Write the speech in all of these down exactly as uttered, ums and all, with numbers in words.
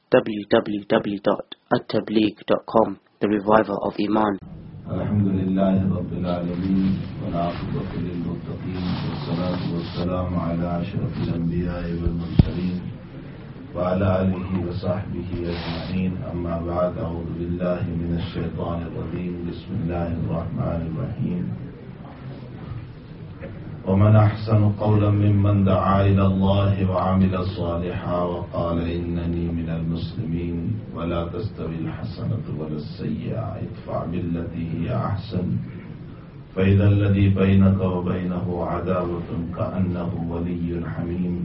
w w w dot at tabligh dot com, the reviver of Iman. الحمدللہ رب العالمین والعاقبۃ للمتقین والصلاة والسلام علی اشرف الانبیاء والمرسلین وعلی آلہ وصحبہ اجمعین، اما بعد، اعوذ باللہ من الشیطان الرجیم، بسم اللہ الرحمن الرحیم۔ ومن احسن قولا ممن دعا الى الله وعمل صالحا وقال انني من المسلمين ولا تستوي الحسنة ولا السيئة ادفع بالتي هي احسن فاذا الذي بينك وبينه عداوة كأنه ولي حميم،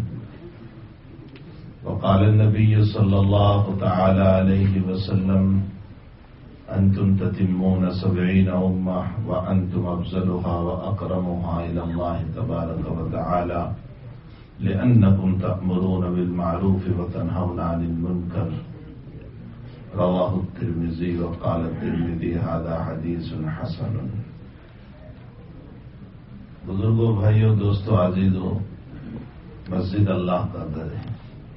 وقال النبي صلى الله تعالى عليه وسلم أنتم تتمون سبعين أمة وأنتم أفضلها وأكرمها إلى الله تبارك وتعالى لأنكم تأمرون بالمعروف وتنهون عن المنكر، رواه الترمذي، وقال الترمذي هذا حديث حسن۔ بزرگوں، بھائیوں، دوستو، عزیزو، مسجد اللہ کا گھر ہے۔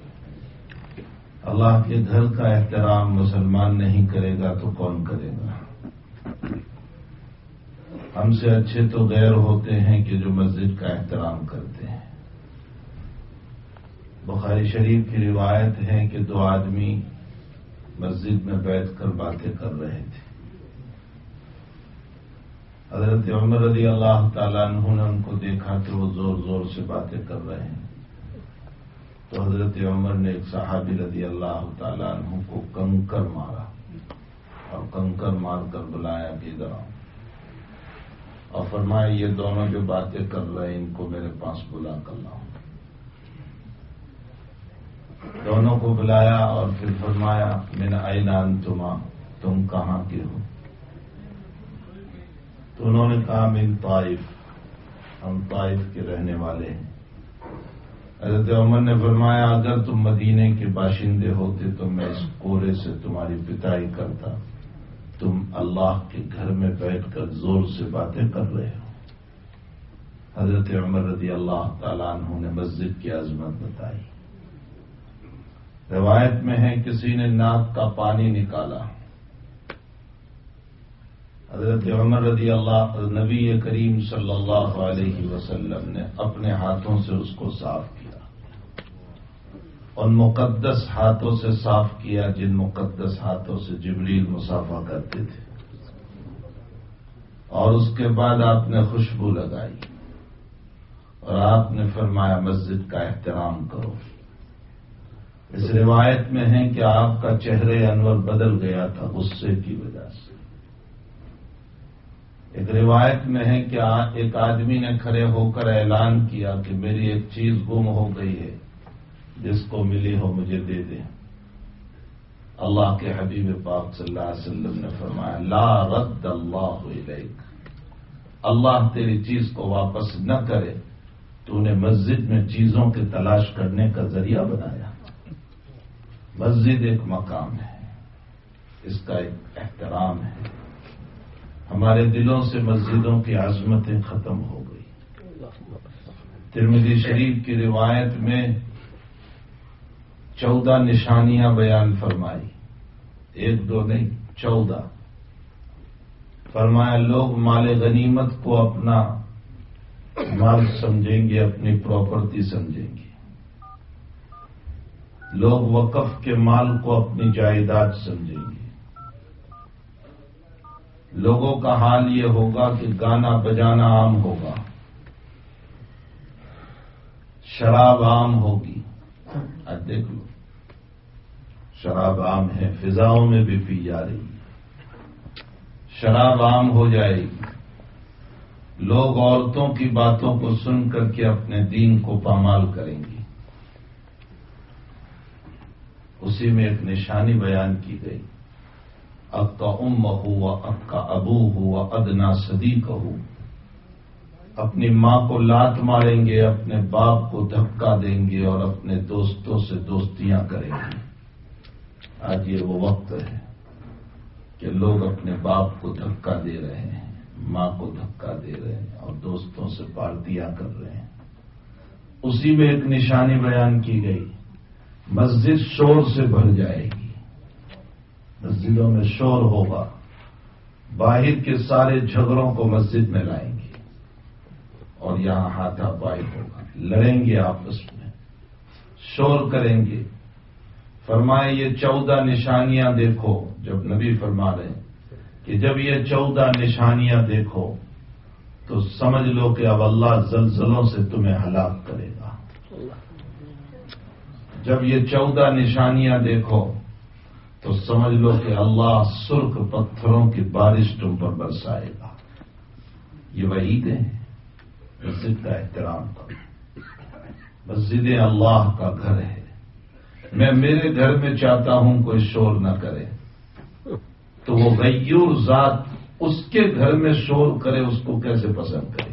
اللہ کے گھر کا احترام مسلمان نہیں کرے گا تو کون کرے گا؟ ہم سے اچھے تو غیر ہوتے ہیں کہ جو مسجد کا احترام کرتے ہیں۔ بخاری شریف کی روایت ہے کہ دو آدمی مسجد میں بیٹھ کر باتیں کر رہے تھے۔ حضرت عمر رضی اللہ تعالیٰ عنہ نے ان کو دیکھا کہ وہ زور زور سے باتیں کر رہے ہیں، تو حضرت عمر نے ایک صحابی رضی اللہ تعالیٰ عنہ کو کنکر مارا اور کنکر مار کر بلایا کہ ادھر آؤ، اور فرمایا یہ دونوں جو باتیں کر رہے ہیں ان کو میرے پاس بلا کر لاؤ۔ دونوں کو بلایا اور پھر فرمایا من این انتما، تم کہاں کے ہو؟ تو انہوں نے کہا من طائف، ہم طائف کے رہنے والے ہیں۔ حضرت عمر نے فرمایا اگر تم مدینے کے باشندے ہوتے تو میں اس کورے سے تمہاری پٹائی کرتا، تم اللہ کے گھر میں بیٹھ کر زور سے باتیں کر رہے ہو۔ حضرت عمر رضی اللہ تعالیٰ عنہ نے مسجد کی عظمت بتائی۔ روایت میں ہے کسی نے ناک کا پانی نکالا، حضرت عمر رضی اللہ نبی کریم صلی اللہ علیہ وسلم نے اپنے ہاتھوں سے اس کو صاف کیا، ان مقدس ہاتھوں سے صاف کیا جن مقدس ہاتھوں سے جبریل مصافحہ کرتے تھے، اور اس کے بعد آپ نے خوشبو لگائی اور آپ نے فرمایا مسجد کا احترام کرو۔ اس روایت میں ہے کہ آپ کا چہرے انور بدل گیا تھا غصے کی وجہ سے۔ ایک روایت میں ہے کہ ایک آدمی نے کھڑے ہو کر اعلان کیا کہ میری ایک چیز گم ہو گئی ہے، جس کو ملی ہو مجھے دے دیں۔ اللہ کے حبیب پاک صلی اللہ علیہ وسلم نے فرمایا لا رد اللہ الیک، اللہ تیری چیز کو واپس نہ کرے، تو نے مسجد میں چیزوں کی تلاش کرنے کا ذریعہ بنایا۔ مسجد ایک مقام ہے، اس کا ایک احترام ہے۔ ہمارے دلوں سے مسجدوں کی عظمتیں ختم ہو گئی۔ ترمذی شریف کی روایت میں چودہ نشانیاں بیان فرمائی، ایک دو نہیں، چودہ۔ فرمایا لوگ مال غنیمت کو اپنا مال سمجھیں گے، اپنی پراپرٹی سمجھیں گے۔ لوگ وقف کے مال کو اپنی جائیداد سمجھیں گے۔ لوگوں کا حال یہ ہوگا کہ گانا بجانا عام ہوگا، شراب عام ہوگی۔ آج دیکھ لو، شراب عام ہے، فضاؤں میں بھی پی جا رہی ہے، شراب عام ہو جائے گی۔ لوگ عورتوں کی باتوں کو سن کر کے اپنے دین کو پامال کریں گے۔ اسی میں ایک نشانی بیان کی گئی، اکا امہ و اکا ابو و ادنا صدیقہ، اپنی ماں کو لات ماریں گے، اپنے باپ کو دھکا دیں گے اور اپنے دوستوں سے دوستیاں کریں گے۔ آج یہ وہ وقت ہے کہ لوگ اپنے باپ کو دھکا دے رہے ہیں، ماں کو دھکا دے رہے ہیں اور دوستوں سے پارٹیاں کر رہے ہیں۔ اسی میں ایک نشانی بیان کی گئی، مسجد شور سے بھر جائے گی، مسجدوں میں شور ہوگا، باہر کے سارے جھگڑوں کو مسجد میں لائیں گے اور یہاں ہاتھا پائی ہوگا، لڑیں گے آپس میں، شور کریں گے۔ فرمائے یہ چودہ نشانیاں دیکھو، جب نبی فرما رہے ہیں کہ جب یہ چودہ نشانیاں دیکھو تو سمجھ لو کہ اب اللہ زلزلوں سے تمہیں ہلاک کرے گا۔ جب یہ چودہ نشانیاں دیکھو تو سمجھ لو کہ اللہ سرخ پتھروں کی بارش تم پر برسائے گا۔ یہ وعیدیں ہیں۔ مسجد کا احترام کرو، مسجد اللہ کا گھر ہے۔ میں میرے گھر میں چاہتا ہوں کوئی شور نہ کرے، تو وہ غیور ذات اس کے گھر میں شور کرے، اس کو کیسے پسند کرے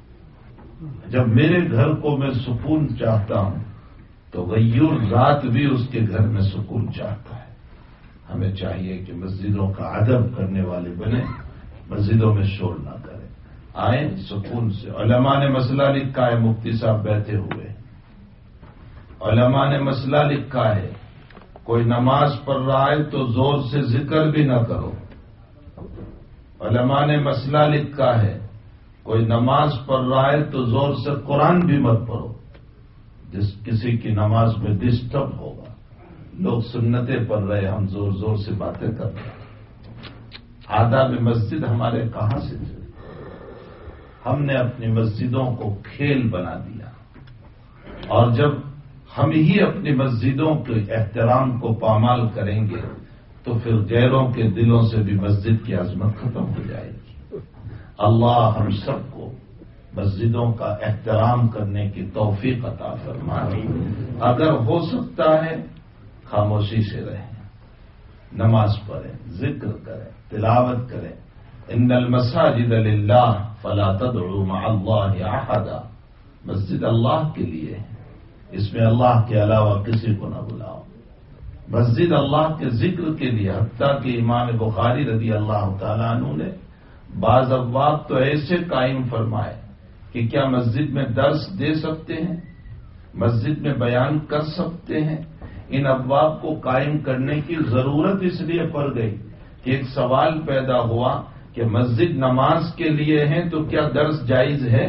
گی؟ جب میرے گھر کو میں سکون چاہتا ہوں تو غیور ذات بھی اس کے گھر میں سکون چاہتا ہے۔ ہمیں چاہیے کہ مسجدوں کا ادب کرنے والے بنے، مسجدوں میں شور نہ کریں، آئیں سکون سے۔ علماء نے مسئلہ لکھا ہے، مفتی صاحب بیٹھے ہوئے، علماء نے مسئلہ لکھا ہے، کوئی نماز پڑھ رہا ہے تو زور سے ذکر بھی نہ کرو۔ علماء نے مسئلہ لکھا ہے، کوئی نماز پڑھ رہا ہے تو زور سے قرآن بھی مت پڑھو، جس کسی کی نماز میں ڈسٹرب ہوگا۔ لوگ سنتیں پڑھ رہے، ہم زور زور سے باتیں کر رہے ہیں۔ آداب مسجد ہمارے کہاں سے تھے؟ ہم نے اپنی مسجدوں کو کھیل بنا دیا، اور جب ہم ہی اپنی مسجدوں کے احترام کو پامال کریں گے تو پھر غیروں کے دلوں سے بھی مسجد کی عظمت ختم ہو جائے گی۔ اللہ ہم سب کو مسجدوں کا احترام کرنے کی توفیق عطا فرمائے۔ اگر ہو سکتا ہے خاموشی سے رہیں، نماز پڑھیں، ذکر کریں، تلاوت کریں۔ ان المساجد للہ فلا تدعوا مع اللہ احدا، مسجد اللہ کے لیے ہے، اس میں اللہ کے علاوہ کسی کو نہ بلاؤ۔ مسجد اللہ کے ذکر کے لیے، حتیٰ کہ امام بخاری رضی اللہ تعالیٰ عنہ نے بعض ابواب تو ایسے قائم فرمائے کہ کیا مسجد میں درس دے سکتے ہیں، مسجد میں بیان کر سکتے ہیں۔ ان ابواب کو قائم کرنے کی ضرورت اس لیے پڑ گئی کہ ایک سوال پیدا ہوا کہ مسجد نماز کے لیے ہے تو کیا درس جائز ہے،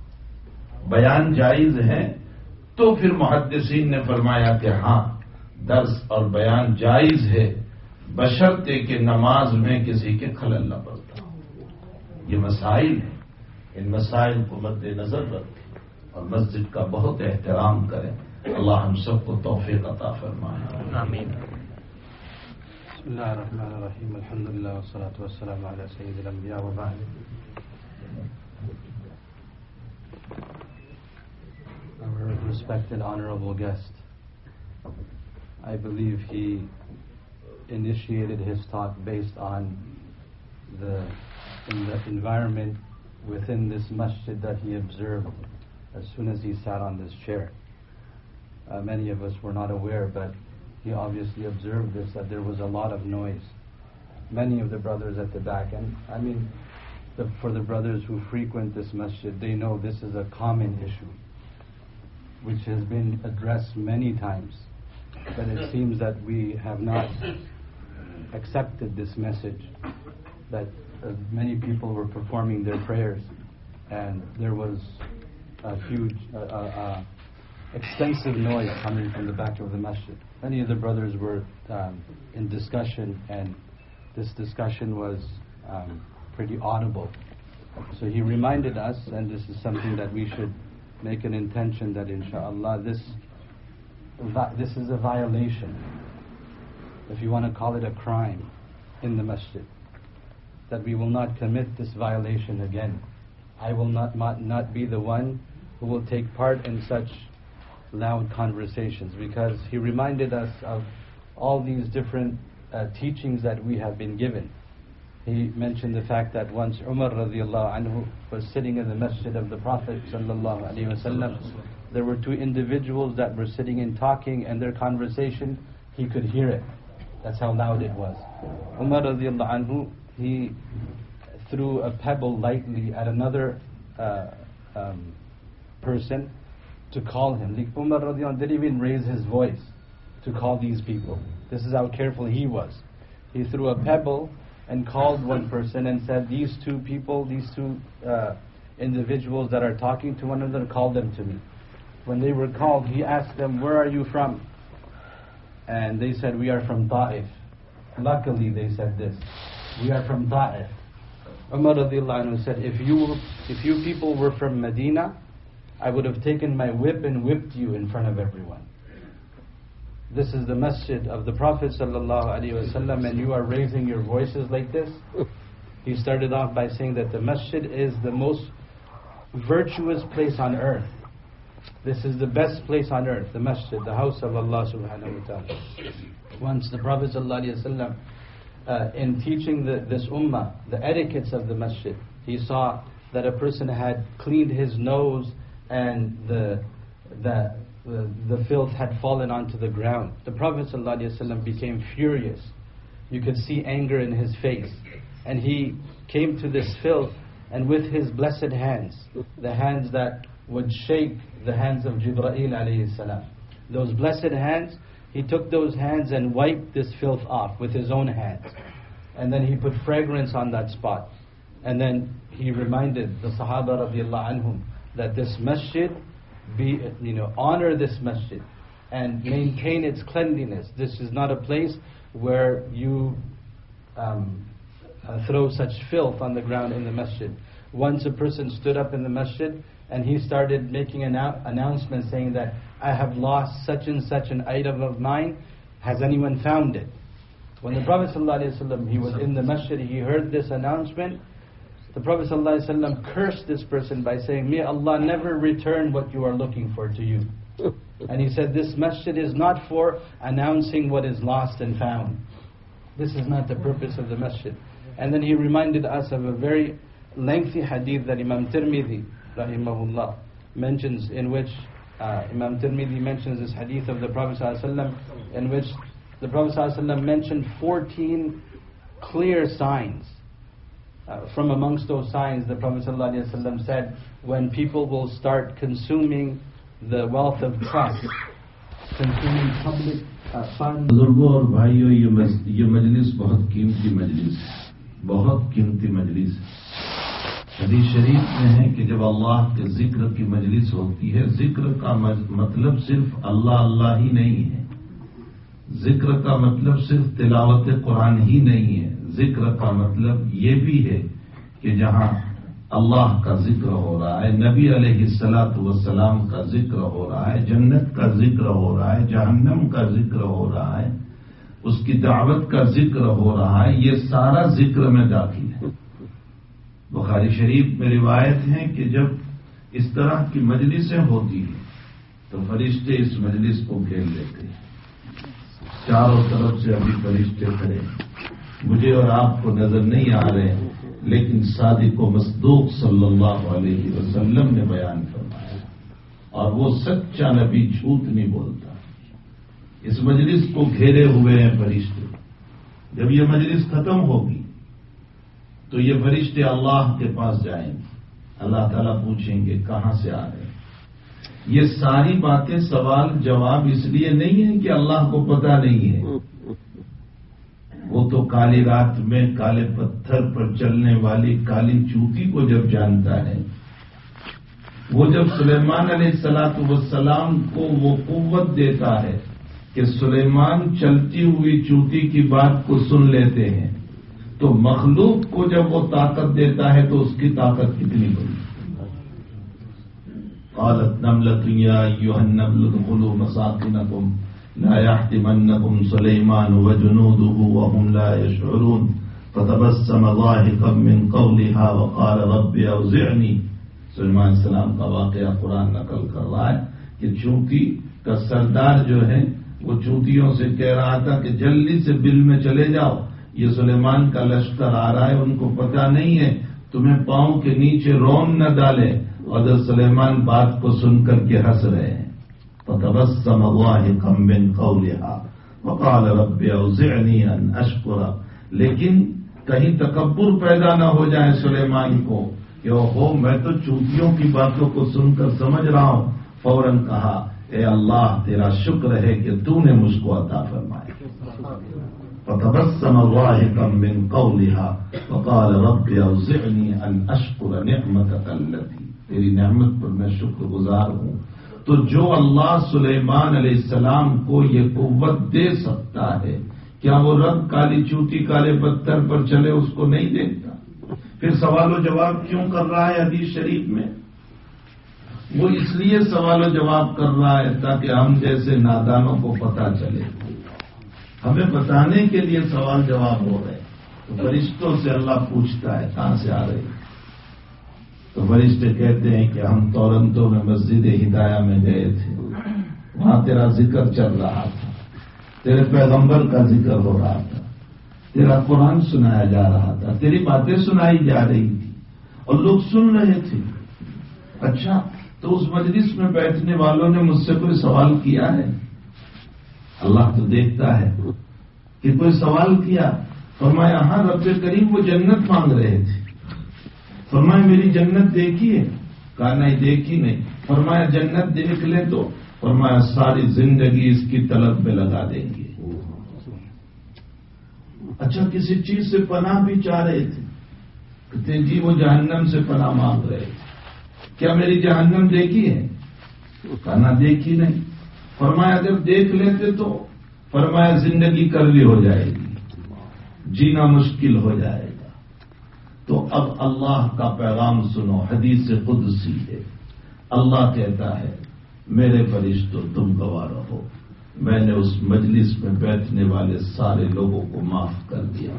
بیان جائز ہے؟ تو پھر محدثین نے فرمایا کہ ہاں درس اور بیان جائز ہے، بشرطے کہ نماز میں کسی کے خلل نہ پڑتا ہو۔ یہ مسائل ہیں، ان مسائل کو مد نظر رکھیں اور مسجد کا بہت احترام کریں۔ اللہ ہم سب کو توفیق عطا فرمائے، آمین۔ بسم اللہ الرحمن الرحیم، الحمدللہ والصلاة والسلام علی سید الانبیاء وبعد۔ Our respected honorable guest, I believe he initiated his talk based on the, in the environment within this masjid that he observed as soon as he sat on this chair. Uh, many of us were not aware, but he obviously observed this, that there was a lot of noise. Many of the brothers at the back, and I mean, the, for the brothers who frequent this masjid, they know this is a common issue, which has been addressed many times. But it seems that we have not accepted this message, that uh, many people were performing their prayers, and there was a huge, uh, uh, uh, extensive noise coming from the back of the masjid. Many of the brothers were um, in discussion, and this discussion was um, pretty audible. So he reminded us, and this is something that we should make an intention that inshallah this this is a violation, if you want to call it a crime, in the masjid, that we will not commit this violation again. I will not not, not be the one who will take part in such loud conversations, because he reminded us of all these different uh, teachings that we have been given. He mentioned the fact that once Umar radiallahu anhu was sitting in the masjid of the Prophet sallallahu alaihi wasallam, there were two individuals that were sitting and talking, and their conversation, he could hear it. That's how loud it was. Umar radiallahu anhu, he threw a pebble lightly at another uh, um, person to call him. Like Umar radiallahu anhu didn't even raise his voice. to call these people. This is how careful he was. He threw a pebble and called one person and said, these two people, these two uh, individuals that are talking to one another, call them to me. When they were called, he asked them, where are you from? And they said, we are from Ta'if. Luckily, they said this, we are from Ta'if. Umar radiallahu anhu said, if you, were, if you people were from Medina, I would have taken my whip and whipped you in front of everyone. This is the masjid of the Prophet sallallahu alaihi wasallam, and you are raising your voices like this. He started off by saying that the masjid is the most virtuous place on earth. This is the best place on earth, the masjid, the house of Allah subhanahu wa ta'ala. Once the Prophet sallallahu alaihi wasallam, uh, in teaching the, this ummah, the etiquettes of the masjid, he saw that a person had cleaned his nose and the the the, the filth had fallen onto the ground. The Prophet ﷺ became furious. You could see anger in his face. And he came to this filth, and with his blessed hands, the hands that would shake the hands of Jibreel alayhi salam, those blessed hands, he took those hands and wiped this filth off with his own hands. And then he put fragrance on that spot. And then he reminded the Sahaba radiallahu anhum that this masjid, be, you know, honor this masjid and maintain its cleanliness. This is not a place where you um, uh, throw such filth on the ground in the masjid. Once a person stood up in the masjid and he started making an announcement saying that I have lost such and such an item of mine. Has anyone found it? When the Prophet ﷺ, he was in the masjid, he heard this announcement. The Prophet ﷺ cursed this person by saying, may Allah never return what you are looking for to you. And he said, this masjid is not for announcing what is lost and found. This is not the purpose of the masjid. And then he reminded us of a very lengthy hadith that Imam Tirmidhi rahimahullah mentions, in which uh, Imam Tirmidhi mentions this hadith of the Prophet ﷺ, in which the Prophet ﷺ mentioned fourteen clear signs. Uh, from amongst those signs, the Prophet ﷺ said, when people will start consuming the wealth of trust, consuming public uh, funds. بزرگوں اور بھائیوں، یہ مجلس بہت قیمتی مجلس ہے، بہت قیمتی مجلس ہے۔ حدیث شریف میں ہے کہ جب اللہ کے ذکر کی مجلس ہوتی ہے، ذکر کا مطلب صرف اللہ اللہ ہی نہیں ہے، ذکر کا مطلب صرف تلاوت قرآن ہی نہیں ہے، ذکر کا مطلب یہ بھی ہے کہ جہاں اللہ کا ذکر ہو رہا ہے، نبی علیہ الصلاۃ والسلام کا ذکر ہو رہا ہے، جنت کا ذکر ہو رہا ہے، جہنم کا ذکر ہو رہا ہے، اس کی دعوت کا ذکر ہو رہا ہے، یہ سارا ذکر میں داخل ہے۔ بخاری شریف میں روایت ہے کہ جب اس طرح کی مجلسیں ہوتی ہیں تو فرشتے اس مجلس کو گھیر لیتے ہیں، چاروں طرف سے ابھی فرشتے کھڑے، مجھے اور آپ کو نظر نہیں آ رہے ہیں، لیکن صادق و مصدوق صلی اللہ علیہ وسلم نے بیان فرمایا، اور وہ سچا نبی جھوٹ نہیں بولتا۔ اس مجلس کو گھیرے ہوئے ہیں فرشتے۔ جب یہ مجلس ختم ہوگی تو یہ فرشتے اللہ کے پاس جائیں گے، اللہ تعالیٰ پوچھیں گے کہاں سے آ رہے ہیں۔ یہ ساری باتیں سوال جواب اس لیے نہیں ہے کہ اللہ کو پتہ نہیں ہے، وہ تو کالی رات میں کالے پتھر پر چلنے والی کالی چوٹی کو جب جانتا ہے، وہ جب سلیمان علیہ الصلاۃ والسلام کو وہ قوت دیتا ہے کہ سلیمان چلتی ہوئی چوٹی کی بات کو سن لیتے ہیں، تو مخلوق کو جب وہ طاقت دیتا ہے تو اس کی طاقت کتنی بڑی۔ قالت نملۃ یا ایھا النمل ادخلوا مساکنکم لا يحطمنكم سليمان وجنوده وهم لا يشعرون فتبسم ضاحكا من قولها وقال رب اوزعني۔ سلیمان السلام کا واقعہ قرآن نقل کر رہا ہے کہ چونٹی کا سردار جو ہے وہ چونٹیوں سے کہہ رہا تھا کہ جلدی سے بل میں چلے جاؤ، یہ سلیمان کا لشکر آ رہا ہے، ان کو پتہ نہیں ہے، تمہیں پاؤں کے نیچے رون نہ ڈالے۔ حضرت سلیمان بات کو سن کر کے ہنس رہے ہیں۔ فتبسم ضاحكا من قولها وقال رب اوزعني ان اشكر، لیکن کہیں تکبر پیدا نہ ہو جائے سلیمان کو کہ اوہو میں تو چوٹیوں کی باتوں کو سن کر سمجھ رہا ہوں۔ فوراً کہا اے اللہ تیرا شکر ہے کہ تو نے مجھ کو عطا فرمایا. فتبسم ضاحكا من قولها وقال رب اوزعني ان اشكر نعمتك التي، تیری نعمت پر میں شکر گزار ہوں. تو جو اللہ سلیمان علیہ السلام کو یہ قوت دے سکتا ہے، کیا وہ رب کالی چوٹی کالے پتھر پر چلے اس کو نہیں دیکھتا؟ پھر سوال و جواب کیوں کر رہا ہے حدیث شریف میں؟ وہ اس لیے سوال و جواب کر رہا ہے تاکہ ہم جیسے نادانوں کو پتہ چلے. ہمیں بتانے کے لیے سوال جواب ہو رہے. تو فرشتوں سے اللہ پوچھتا ہے کہاں سے آ رہے؟ تو فرشتے کہتے ہیں کہ ہم تورنتو میں مسجد ہدایہ میں گئے تھے، وہاں تیرا ذکر چل رہا تھا، تیرے پیغمبر کا ذکر ہو رہا تھا، تیرا قرآن سنایا جا رہا تھا، تیری باتیں سنائی جا رہی تھی اور لوگ سن رہے تھے. اچھا، تو اس مجلس میں بیٹھنے والوں نے مجھ سے کوئی سوال کیا ہے؟ اللہ تو دیکھتا ہے کہ کوئی سوال کیا. فرمایا ہاں رب کریم وہ جنت مانگ رہے تھے. فرمایا میری جنت دیکھی ہے؟ کہا نہیں دیکھی نہیں. فرمایا جنت دیکھ لیں تو؟ فرمایا ساری زندگی اس کی طلب میں لگا دیں گے. اچھا کسی چیز سے پناہ بھی چاہ رہے تھے؟ کہتے جی وہ جہنم سے پناہ مانگ رہے تھے. کیا میری جہنم دیکھی ہے؟ کہا نہ دیکھی نہیں. فرمایا اگر دیکھ لیتے تو؟ فرمایا زندگی کڑوی ہو جائے گی، جینا مشکل ہو جائے گا. تو اب اللہ کا پیغام سنو، حدیث قدسی ہے. اللہ کہتا ہے میرے فرشتوں تم گواہ رہو، میں نے اس مجلس میں بیٹھنے والے سارے لوگوں کو معاف کر دیا،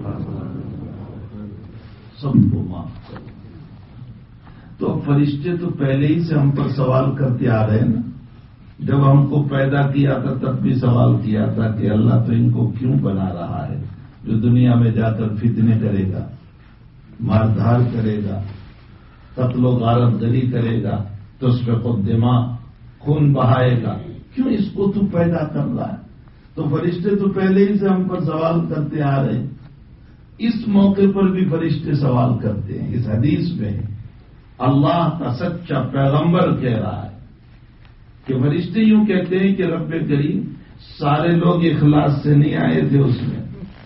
سب کو معاف کر دیا. تو فرشتے تو پہلے ہی سے ہم پر سوال کرتے آ رہے ہیں نا. جب ہم کو پیدا کیا تھا تب بھی سوال کیا تھا کہ اللہ تو ان کو کیوں بنا رہا ہے جو دنیا میں جا کر فتنے کرے گا، مار دھاڑ کرے گا، قتل و غارت گری کرے گا، تو اس پہ خود دماغ خون بہائے گا، کیوں اس کو تو پیدا کر رہا ہے؟ تو فرشتے تو پہلے ہی سے ہم پر سوال کرتے آ رہے ہیں. اس موقع پر بھی فرشتے سوال کرتے ہیں. اس حدیث میں اللہ کا سچا پیغمبر کہہ رہا ہے کہ فرشتے یوں کہتے ہیں کہ رب کریم سارے لوگ اخلاص سے نہیں آئے تھے، اس میں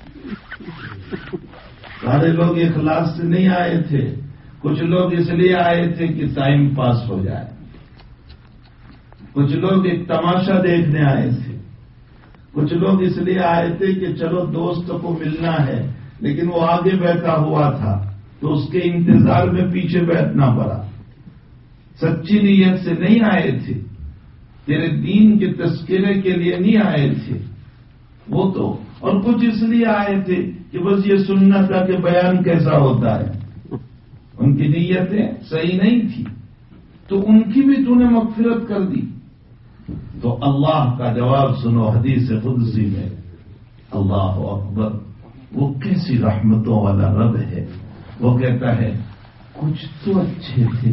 سارے لوگ اخلاص سے نہیں آئے تھے. کچھ لوگ اس لیے آئے تھے کہ ٹائم پاس ہو جائے، کچھ لوگ ایک تماشا دیکھنے آئے تھے، کچھ لوگ اس لیے آئے تھے کہ چلو دوست کو ملنا ہے لیکن وہ آگے بیٹھا ہوا تھا تو اس کے انتظار میں پیچھے بیٹھنا پڑا. سچی نیت سے نہیں آئے تھے، تیرے دین کے تذکرے کے لیے نہیں آئے تھے وہ تو. اور کچھ اس لیے آئے تھے کہ بس یہ سننا تھا کہ بیان کیسا ہوتا ہے. ان کی نیتیں صحیح نہیں تھی تو ان کی بھی تو نے مغفرت کر دی. تو اللہ کا جواب سنو حدیث قدسی میں. اللہ اکبر، وہ کیسی رحمتوں والا رب ہے. وہ کہتا ہے کچھ تو اچھے تھے،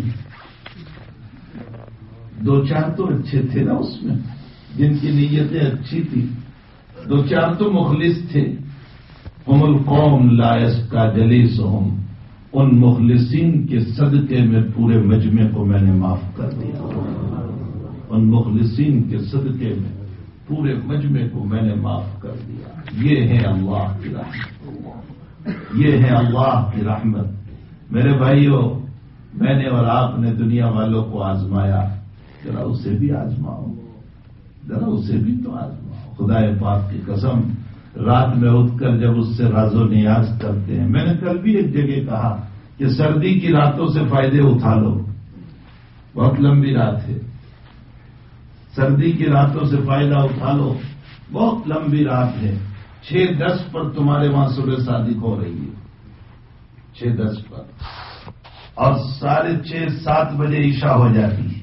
دو چار تو اچھے تھے نا اس میں جن کی نیتیں اچھی تھی، دو چار تو مخلص تھے. ہم القوم لا یسقی جلیسہم، ان مخلصین کے صدقے میں پورے مجمع کو میں نے معاف کر دیا. ان مخلصین کے صدقے میں پورے مجمع کو میں نے معاف کر دیا. یہ ہے اللہ کی رحمت، یہ ہے اللہ کی رحمت. میرے بھائیوں، میں نے اور آپ نے دنیا والوں کو آزمایا، ذرا اسے بھی آزماؤ، ذرا اسے بھی تو آزماؤ. خدا پاک کی قسم، رات میں اٹھ کر جب اس سے راز و نیاز کرتے ہیں. میں نے کل بھی ایک جگہ کہا کہ سردی کی راتوں سے فائدے اٹھا لو، بہت لمبی رات ہے. سردی کی راتوں سے فائدہ اٹھا لو، بہت لمبی رات ہے. چھ دس پر تمہارے وہاں صبح صادق ہو رہی ہے، چھ دس پر، اور ساڑھے چھ سات بجے عشاء ہو جاتی ہے.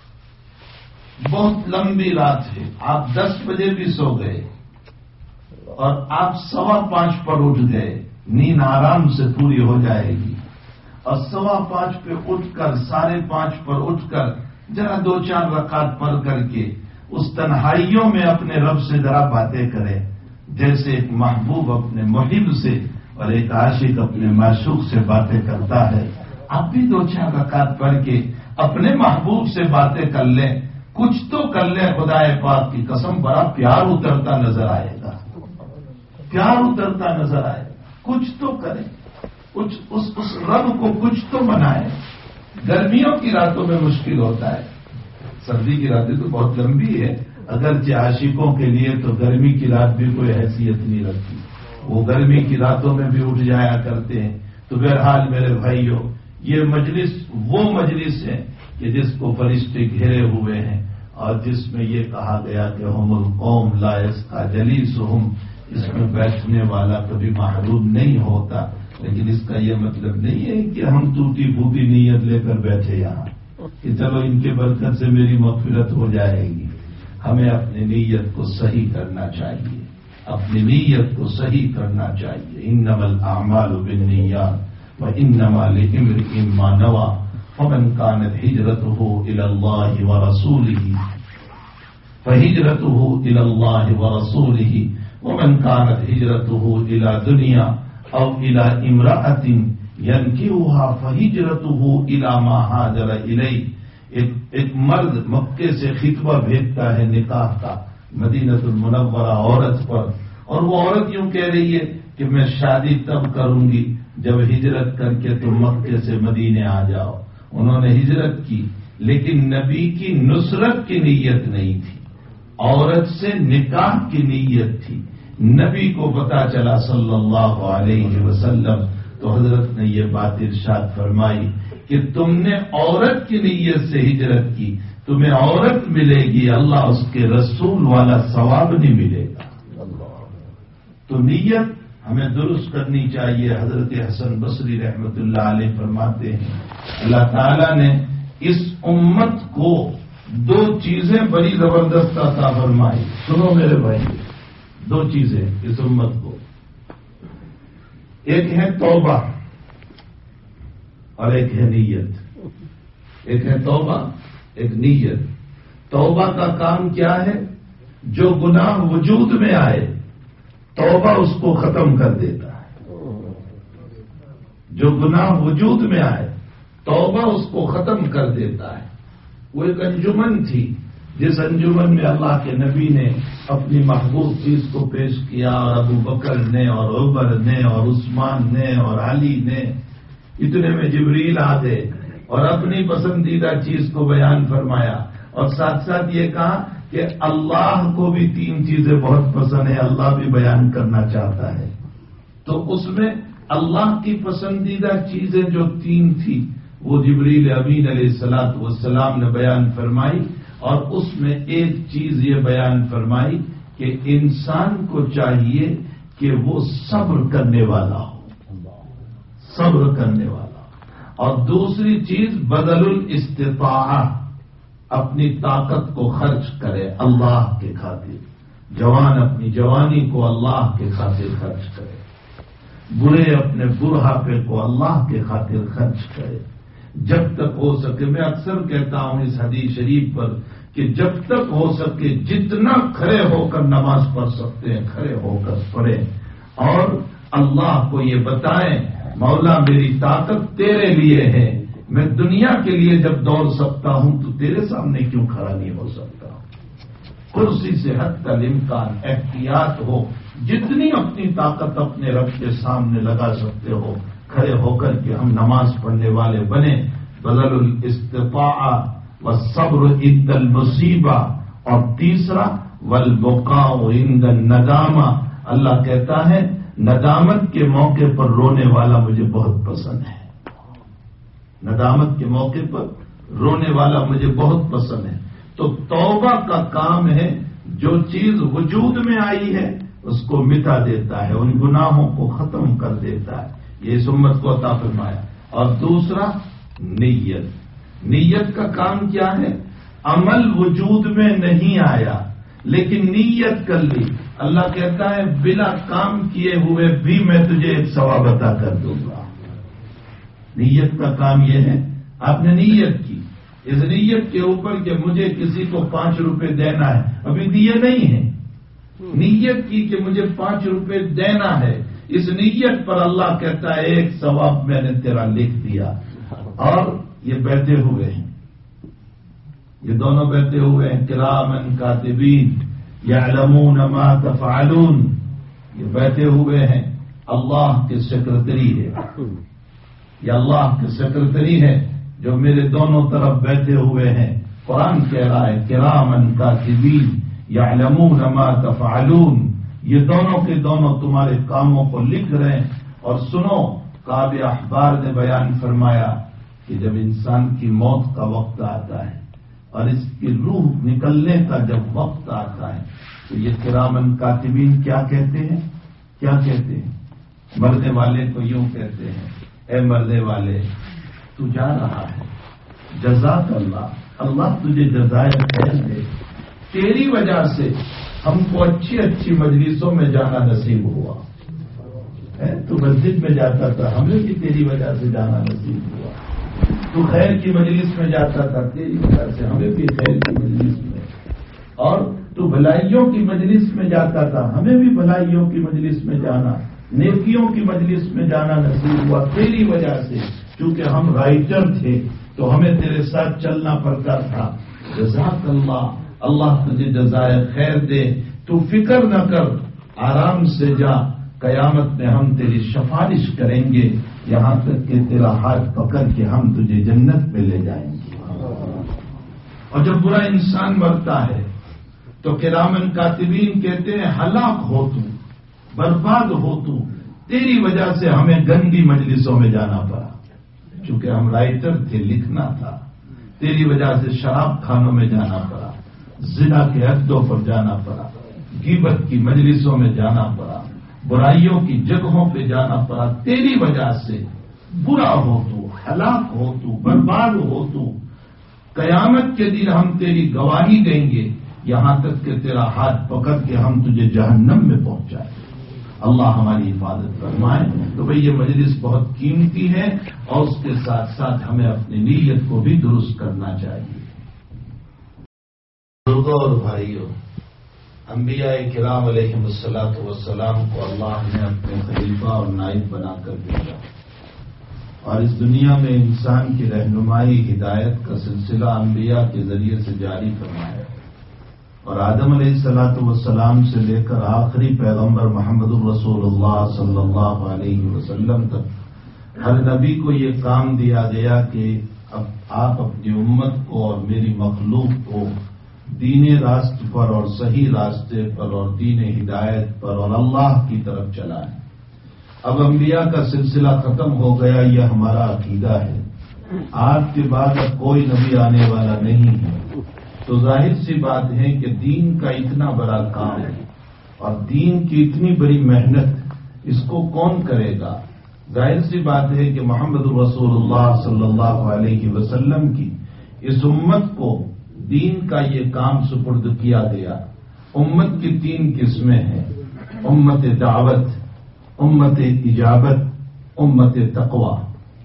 بہت لمبی رات ہے. آپ دس بجے بھی سو گئے اور آپ سوا پانچ پر اٹھ گئے، نیند آرام سے پوری ہو جائے گی. اور سوا پانچ پہ اٹھ کر ساڑھے پانچ پر اٹھ کر ذرا دو چار رکعت پڑھ کر کے اس تنہائیوں میں اپنے رب سے ذرا باتیں کرے، جیسے ایک محبوب اپنے محب سے اور ایک عاشق اپنے معشوق سے باتیں کرتا ہے. آپ بھی دو چار رکعت پڑھ کے اپنے محبوب سے باتیں کر لیں کچھ تو کر لیں، خدا پاک کی قسم بڑا پیار اترتا نظر آئے گا، پیار اترتا نظر آئے گا، کچھ تو کریں، کچھ اس اس رب کو کچھ تو منائیں۔ گرمیوں کی راتوں میں مشکل ہوتا ہے، سردی کی راتیں تو بہت لمبی ہے، اگرچہ عاشقوں کے لیے تو گرمی کی رات بھی کوئی حیثیت نہیں رکھتی، وہ گرمی کی راتوں میں بھی اٹھ جایا کرتے ہیں۔ تو بہرحال میرے بھائیوں، یہ مجلس وہ مجلس ہے کہ جس کو فرشتے گھیرے ہوئے ہیں، اور جس میں یہ کہا گیا کہ ہم القوم لا یسقی جلیسہم، اس میں بیٹھنے والا کبھی محروم نہیں ہوتا۔ لیکن اس کا یہ مطلب نہیں ہے کہ ہم ٹوٹی پھوٹی نیت لے کر بیٹھے یہاں کہ چلو ان کے برکت سے میری مغفرت ہو جائے گی۔ ہمیں اپنی نیت کو صحیح کرنا چاہیے، اپنی نیت کو صحیح کرنا چاہیے۔ انما الاعمال بالنیات وانما لامرئ ما نوى فمن كانت هجرته الى الله ورسوله فهجرته الى الله ورسوله ومن كانت هجرته الى دنيا او الى امرأة ينكحها فهجرته الى ما هاجر اليه۔ ایک ایک مرد مکے سے خطبہ بھیجتا ہے نکاح کا مدینہ المنورہ عورت پر، اور وہ عورت یوں کہہ رہی ہے کہ میں شادی تب کروں گی جب ہجرت کر کے تم مکے سے مدینے آ جاؤ۔ انہوں نے ہجرت کی، لیکن نبی کی نصرت کی نیت نہیں تھی، عورت سے نکاح کی نیت تھی۔ نبی کو پتا چلا صلی اللہ علیہ وسلم، تو حضرت نے یہ بات ارشاد فرمائی کہ تم نے عورت کی نیت سے ہجرت کی، تمہیں عورت ملے گی، اللہ اس کے رسول والا ثواب نہیں ملے گا۔ تو نیت ہمیں درست کرنی چاہیے۔ حضرت حسن بصری رحمت اللہ علیہ فرماتے ہیں اللہ تعالیٰ نے اس امت کو دو چیزیں بڑی زبردست عطا فرمائی۔ سنو میرے بھائی، دو چیزیں اس امت کو، ایک ہے توبہ اور ایک ہے نیت۔ ایک ہے توبہ، ایک نیت۔ توبہ کا کام کیا ہے؟ جو گناہ وجود میں آئے توبہ اس کو ختم کر دیتا ہے۔ جو گناہ وجود میں آئے توبہ اس کو ختم کر دیتا ہے۔ وہ ایک انجمن تھی، جس انجمن میں اللہ کے نبی نے اپنی محبوب چیز کو پیش کیا، اور ابو بکر نے اور عمر نے اور عثمان نے اور علی نے، اتنے میں جبریل آتے اور اپنی پسندیدہ چیز کو بیان فرمایا، اور ساتھ ساتھ یہ کہا کہ اللہ کو بھی تین چیزیں بہت پسند ہیں، اللہ بھی بیان کرنا چاہتا ہے۔ تو اس میں اللہ کی پسندیدہ چیزیں جو تین تھی وہ جبریل امین علیہ الصلوۃ والسلام نے بیان فرمائی، اور اس میں ایک چیز یہ بیان فرمائی کہ انسان کو چاہیے کہ وہ صبر کرنے والا ہو، صبر کرنے والا ہو۔ اور دوسری چیز بدل الاستطاعہ، اپنی طاقت کو خرچ کرے اللہ کے خاطر، جوان اپنی جوانی کو اللہ کے خاطر خرچ کرے، برے اپنے بڑھاپے کو اللہ کے خاطر خرچ کرے جب تک ہو سکے۔ میں اکثر کہتا ہوں اس حدیث شریف پر کہ جب تک ہو سکے جتنا کھڑے ہو کر نماز پڑھ سکتے ہیں کھڑے ہو کر پڑھیں، اور اللہ کو یہ بتائیں مولا میری طاقت تیرے لیے ہے، میں دنیا کے لیے جب دوڑ سکتا ہوں تو تیرے سامنے کیوں کھڑا نہیں ہو سکتا۔ کرسی سے حد تک امکان احتیاط ہو، جتنی اپنی طاقت اپنے رب کے سامنے لگا سکتے ہو کھڑے ہو کر کے ہم نماز پڑھنے والے بنے۔ بدل الاستطاعہ والصبر عند المصیبہ، اور تیسرا والبقاء عند الندامہ، اللہ کہتا ہے ندامت کے موقع پر رونے والا مجھے بہت پسند ہے، ندامت کے موقع پر رونے والا مجھے بہت پسند ہے۔ تو توبہ کا کام ہے جو چیز وجود میں آئی ہے اس کو مٹا دیتا ہے، ان گناہوں کو ختم کر دیتا ہے، یہ اس امت کو عطا فرمایا۔ اور دوسرا نیت، نیت کا کام کیا ہے؟ عمل وجود میں نہیں آیا لیکن نیت کر لی، اللہ کہتا ہے بلا کام کیے ہوئے بھی میں تجھے ایک ثواب عطا کر دوں گا۔ نیت کا کام یہ ہے، آپ نے نیت کی، اس نیت کے اوپر کہ مجھے کسی کو پانچ روپے دینا ہے، ابھی دیے نہیں ہیں، نیت کی کہ مجھے پانچ روپے دینا ہے، اس نیت پر اللہ کہتا ہے ایک ثواب میں نے تیرا لکھ دیا۔ اور یہ بیٹھے ہوئے ہیں، یہ دونوں بیٹھے ہوئے ہیں کرامن کاتبین یعلمون ما تفعلون، یہ بیٹھے ہوئے ہیں اللہ کے سیکرٹری ہے، یہ اللہ کے سیکرٹری ہے جو میرے دونوں طرف بیٹھے ہوئے ہیں۔ قرآن کہہ رہا ہے کرامن کاتبین یعلمون ما تفعلون، یہ دونوں کے دونوں تمہارے کاموں کو لکھ رہے ہیں۔ اور سنو، کعب احبار نے بیان فرمایا کہ جب انسان کی موت کا وقت آتا ہے اور اس کی روح نکلنے کا جب وقت آتا ہے تو یہ کرامن کاتبین کیا کہتے ہیں؟ کیا کہتے ہیں؟ مرنے والے کو یوں کہتے ہیں، اے مرنے والے تو جا رہا ہے، جزاک اللہ، اللہ تجھے جزائے خیر دے، تیری وجہ سے ہم کو اچھی اچھی مجلسوں میں جانا نصیب ہوا، تو مسجد میں جاتا تھا ہمیں بھی تیری وجہ سے جانا نصیب ہوا، تو خیر کی مجلس میں جاتا تھا تیری وجہ سے ہمیں بھی خیر کی مجلس میں، اور تو بھلائیوں کی مجلس میں جاتا تھا ہمیں بھی بھلائیوں کی مجلس میں جانا، نیکیوں کی مجلس میں جانا نصیب ہوا تیری وجہ سے، چونکہ ہم رائٹر تھے تو ہمیں تیرے ساتھ چلنا پڑتا تھا، جزاک اللہ، اللہ تجھے جزائے خیر دے، تو فکر نہ کر، آرام سے جا، قیامت میں ہم تیری سفارش کریں گے یہاں تک کہ تیرا ہاتھ پکڑ کے ہم تجھے جنت میں لے جائیں گے۔ اور جب برا انسان مرتا ہے تو کرامن کاتبین کہتے ہیں ہلاک ہو تو، برباد ہو تو، تیری وجہ سے ہمیں گندی مجلسوں میں جانا پڑا، چونکہ ہم رائٹر تھے، لکھنا تھا، تیری وجہ سے شراب خانوں میں جانا پڑا، زنا کے عہدوں پر جانا پڑا، غیبت کی مجلسوں میں جانا پڑا، برائیوں کی جگہوں پہ جانا پڑا، تیری وجہ سے برا ہو تو، ہلاک ہو تو، برباد ہو تو، قیامت کے دن ہم تیری گواہی دیں گے یہاں تک کہ تیرا ہاتھ پکڑ کے ہم تجھے جہنم میں پہنچائیں۔ اللہ ہماری حفاظت فرمائے۔ تو بھئی یہ مجلس بہت قیمتی ہے اور اس کے ساتھ ساتھ ہمیں اپنی نیت کو بھی درست کرنا چاہیے۔ بزرگوں اور بھائیوں، انبیاء کرام علیہ الصلوۃ والسلام کو اللہ نے اپنے خلیفہ اور نائب بنا کر بھیجا، اور اس دنیا میں انسان کی رہنمائی ہدایت کا سلسلہ انبیاء کے ذریعے سے جاری فرمایا، اور آدم علیہ الصلوۃ والسلام سے لے کر آخری پیغمبر محمد الرسول اللہ صلی اللہ علیہ وسلم تک ہر نبی کو یہ کام دیا گیا کہ اب آپ اپنی امت کو اور میری مخلوق کو دین راست پر اور صحیح راستے پر اور دین ہدایت پر اور اللہ کی طرف چلائیں۔ اب انبیاء کا سلسلہ ختم ہو گیا، یہ ہمارا عقیدہ ہے۔ آج کے بعد اب کوئی نبی آنے والا نہیں ہے، تو ظاہر سی بات ہے کہ دین کا اتنا بڑا کام ہے اور دین کی اتنی بڑی محنت اس کو کون کرے گا؟ ظاہر سی بات ہے کہ محمد رسول اللہ صلی اللہ علیہ وسلم کی اس امت کو دین کا یہ کام سپرد کیا گیا۔ امت کی تین قسمیں ہیں، امت دعوت، امت اجابت، امت تقوی۔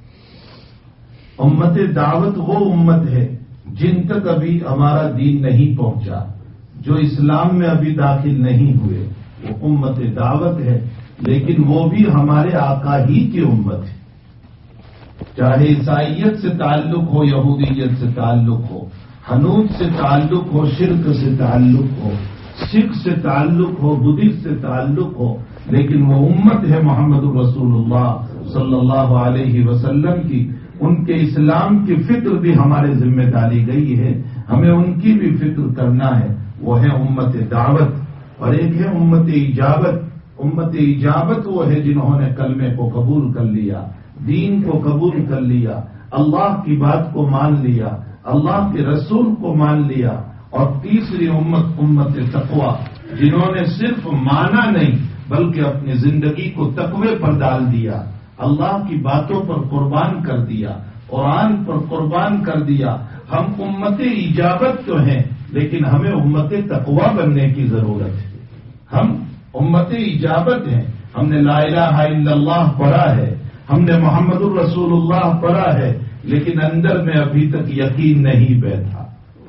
امت دعوت وہ امت ہے جن تک ابھی ہمارا دین نہیں پہنچا، جو اسلام میں ابھی داخل نہیں ہوئے، وہ امت دعوت ہے، لیکن وہ بھی ہمارے آقا ہی کی امت ہے۔ چاہے عیسائیت سے تعلق ہو، یہودیت سے تعلق ہو، حنوف سے تعلق ہو، شرک سے تعلق ہو، سکھ سے تعلق ہو، بدھسٹ سے تعلق ہو، لیکن وہ امت ہے محمد رسول اللہ صلی اللہ علیہ وسلم کی۔ ان کے اسلام کی فکر بھی ہمارے ذمہ داری گئی ہے، ہمیں ان کی بھی فکر کرنا ہے۔ وہ ہے امت دعوت، اور ایک ہے امت اجابت۔ امت اجابت وہ ہے جنہوں نے کلمے کو قبول کر لیا، دین کو قبول کر لیا، اللہ کی بات کو مان لیا، اللہ کے رسول کو مان لیا۔ اور تیسری امت امت تقوی، جنہوں نے صرف مانا نہیں بلکہ اپنی زندگی کو تقوی پر ڈال دیا، اللہ کی باتوں پر قربان کر دیا، قرآن پر قربان کر دیا۔ ہم امت اجابت تو ہیں لیکن ہمیں امت تقوی بننے کی ضرورت ہے۔ ہم امت اجابت ہیں، ہم نے لا الہ الا اللہ پڑھا ہے، ہم نے محمد الرسول اللہ پڑھا ہے، لیکن اندر میں ابھی تک یقین نہیں بیٹھا۔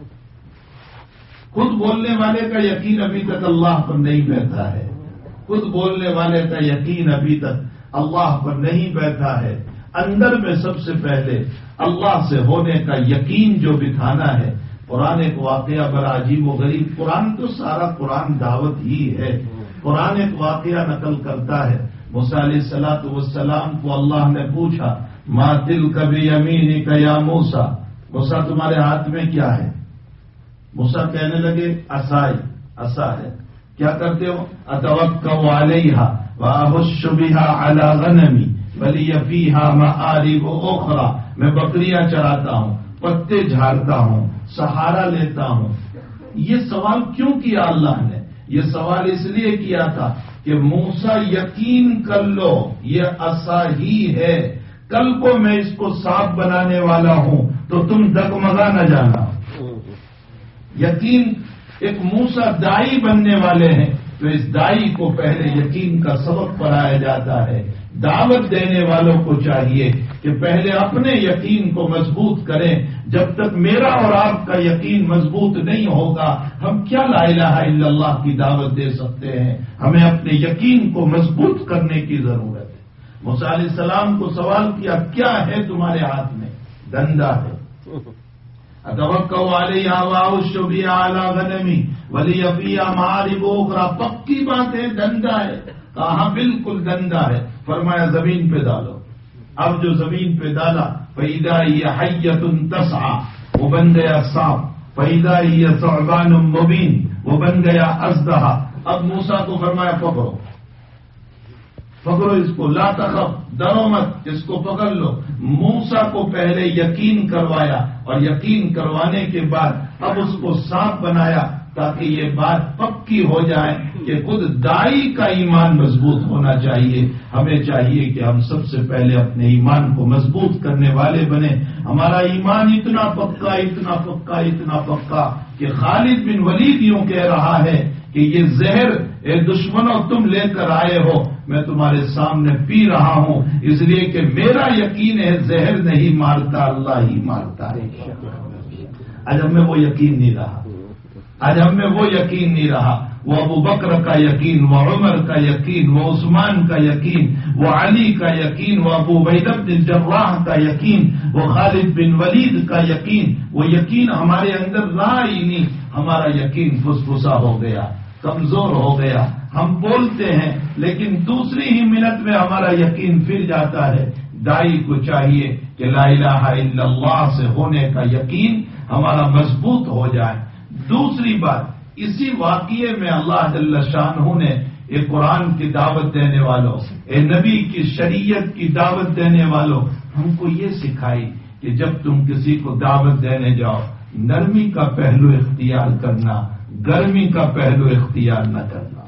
خود بولنے والے کا یقین ابھی تک اللہ پر نہیں بیٹھا ہے، خود بولنے والے کا یقین ابھی تک اللہ پر نہیں بیٹھا ہے۔ اندر میں سب سے پہلے اللہ سے ہونے کا یقین جو بٹھانا ہے، قرآن ایک واقعہ بڑا عجیب و غریب، قرآن تو سارا قرآن دعوت ہی ہے، قرآن ایک واقعہ نقل کرتا ہے۔ موسیٰ علیہ الصلوۃ والسلام کو اللہ نے پوچھا ما تلک بیمینک یا موسیٰ، موسیٰ تمہارے ہاتھ میں کیا ہے؟ موسیٰ کہنے لگے عصای، عصا ہے۔ کیا کرتے ہو؟ اتوکا علیہا واہش بہا علی غنمی ولی فیہا مآرب اخری، میں بکریاں چراتا ہوں، پتے جھاڑتا ہوں، سہارا لیتا ہوں۔ یہ سوال کیوں کیا اللہ نے؟ یہ سوال اس لیے کیا تھا کہ موسیٰ یقین کر لو یہ عصا ہی ہے، کل کو میں اس کو سانپ بنانے والا ہوں تو تم ڈگمگا نہ جانا۔ یقین، ایک موسیٰ دائی بننے والے ہیں تو اس دائی کو پہلے یقین کا سبق پڑھایا جاتا ہے۔ دعوت دینے والوں کو چاہیے کہ پہلے اپنے یقین کو مضبوط کریں۔ جب تک میرا اور آپ کا یقین مضبوط نہیں ہوگا ہم کیا لا الہ الا اللہ کی دعوت دے سکتے ہیں؟ ہمیں اپنے یقین کو مضبوط کرنے کی ضرورت ہے۔ موسیٰ علیہ السلام کو سوال کیا کیا ہے تمہارے ہاتھ میں؟ ڈنڈا ہے۔ اتوکا علیہا واہش بہا علی غنمی ولی فیہا مآرب اخری، پکی بات ہے، ڈنڈا ہے۔ کہا بالکل ڈنڈا ہے۔ فرمایا زمین پہ ڈالو۔ اب جو زمین پہ ڈالا فإذا هي حية تسعى، وہ بن گیا سانپ۔ فإذا هي ثعبان مبين، وہ بن گیا اژدہا۔ اب موسیٰ کو فرمایا پکڑو، پکڑو اس کو، لا تخف، ڈرو مت، اس کو پکڑ لو۔ موسیٰ کو پہلے یقین کروایا اور یقین کروانے کے بعد اب اس کو سانپ بنایا تاکہ یہ بات پکی ہو جائے کہ خود دائی کا ایمان مضبوط ہونا چاہیے۔ ہمیں چاہیے کہ ہم سب سے پہلے اپنے ایمان کو مضبوط کرنے والے بنیں۔ ہمارا ایمان اتنا پکا اتنا پکا اتنا پکا کہ خالد بن ولید یوں کہہ رہا ہے کہ یہ زہر اے دشمنوں تم لے کر آئے ہو، میں تمہارے سامنے پی رہا ہوں، اس لیے کہ میرا یقین ہے زہر نہیں مارتا، اللہ ہی مارتا ہے۔ آج ہم میں وہ یقین نہیں رہا، آج ہم میں وہ یقین نہیں رہا۔ وہ ابو بکر کا یقین، وہ عمر کا یقین، وہ عثمان کا یقین، وہ علی کا یقین، وہ ابو عبیدہ بن جراح کا یقین، وہ خالد بن ولید کا یقین، وہ یقین ہمارے اندر رہا ہی نہیں۔ ہمارا یقین فسفسا ہو گیا، کمزور ہو گیا، ہم بولتے ہیں لیکن دوسری ہی منٹ میں ہمارا یقین پھر جاتا ہے۔ دائی کو چاہیے کہ لا الہ الا اللہ سے ہونے کا یقین ہمارا مضبوط ہو جائے۔ دوسری بات، اسی واقعے میں اللہ جل شانہ نے ایک قرآن کی دعوت دینے والوں، اے نبی کی شریعت کی دعوت دینے والوں، ہم کو یہ سکھائی کہ جب تم کسی کو دعوت دینے جاؤ نرمی کا پہلو اختیار کرنا، گرمی کا پہلو اختیار نہ کرنا۔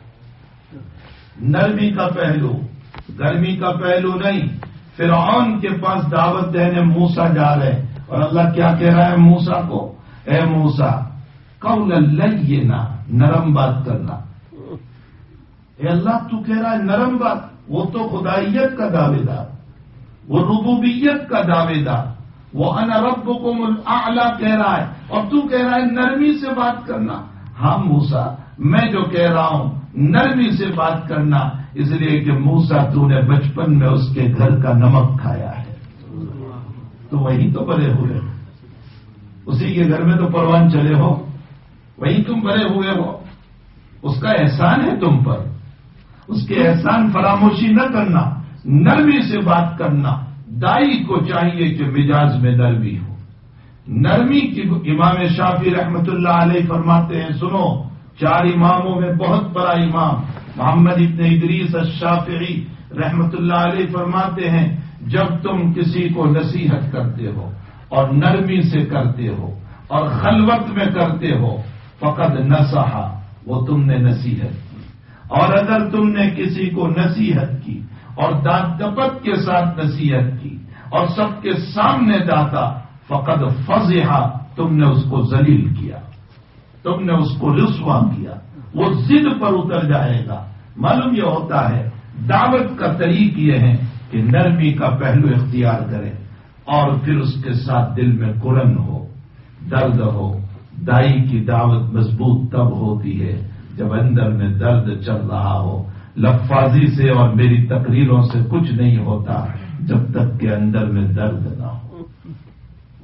نرمی کا پہلو، گرمی کا پہلو نہیں۔ فرعون کے پاس دعوت دینے موسیٰ جا رہے اور اللہ کیا کہہ رہا ہے موسیٰ کو؟ اے موسیٰ قولا لینا، نرم بات کرنا۔ اے اللہ تو کہہ رہا ہے نرم بات، وہ تو خدائیت کا دعوے دار، وہ ربوبیت کا دعوے دار، وہ انا ربکم الاعلی کہہ رہا ہے اور تو کہہ رہا ہے نرمی سے بات کرنا۔ ہاں موسیٰ، میں جو کہہ رہا ہوں نرمی سے بات کرنا، اس لیے کہ موسیٰ تو نے بچپن میں اس کے گھر کا نمک کھایا ہے، تو وہی تو بڑے ہوئے، اسی کے گھر میں تو پروان چلے ہو، وہی تم بڑے ہوئے ہو، اس کا احسان ہے تم پر، اس کے احسان فراموشی نہ کرنا، نرمی سے بات کرنا۔ دائی کو چاہیے کہ مزاج میں نرمی ہو۔ نرمی کی امام شافعی رحمت اللہ علیہ فرماتے ہیں، سنو، چار اماموں میں بہت بڑا امام محمد ابن ادریس الشافعی رحمت اللہ علیہ فرماتے ہیں، جب تم کسی کو نصیحت کرتے ہو اور نرمی سے کرتے ہو اور خلوت میں کرتے ہو فقد نصحا، وہ تم نے نصیحت کی، اور اگر تم نے کسی کو نصیحت کی اور داد دپت کے ساتھ نصیحت کی اور سب کے سامنے ڈانٹا فقد فضحا، تم نے اس کو ذلیل کیا، تم نے اس کو رسوا کیا، وہ ضد پر اتر جائے گا۔ معلوم یہ ہوتا ہے دعوت کا طریق یہ ہے کہ نرمی کا پہلو اختیار کریں اور پھر اس کے ساتھ دل میں کرن ہو، درد ہو۔ دائی کی دعوت مضبوط تب ہوتی ہے جب اندر میں درد چل رہا ہو۔ لفاظی سے اور میری تقریروں سے کچھ نہیں ہوتا جب تک کہ اندر میں درد نہ ہو۔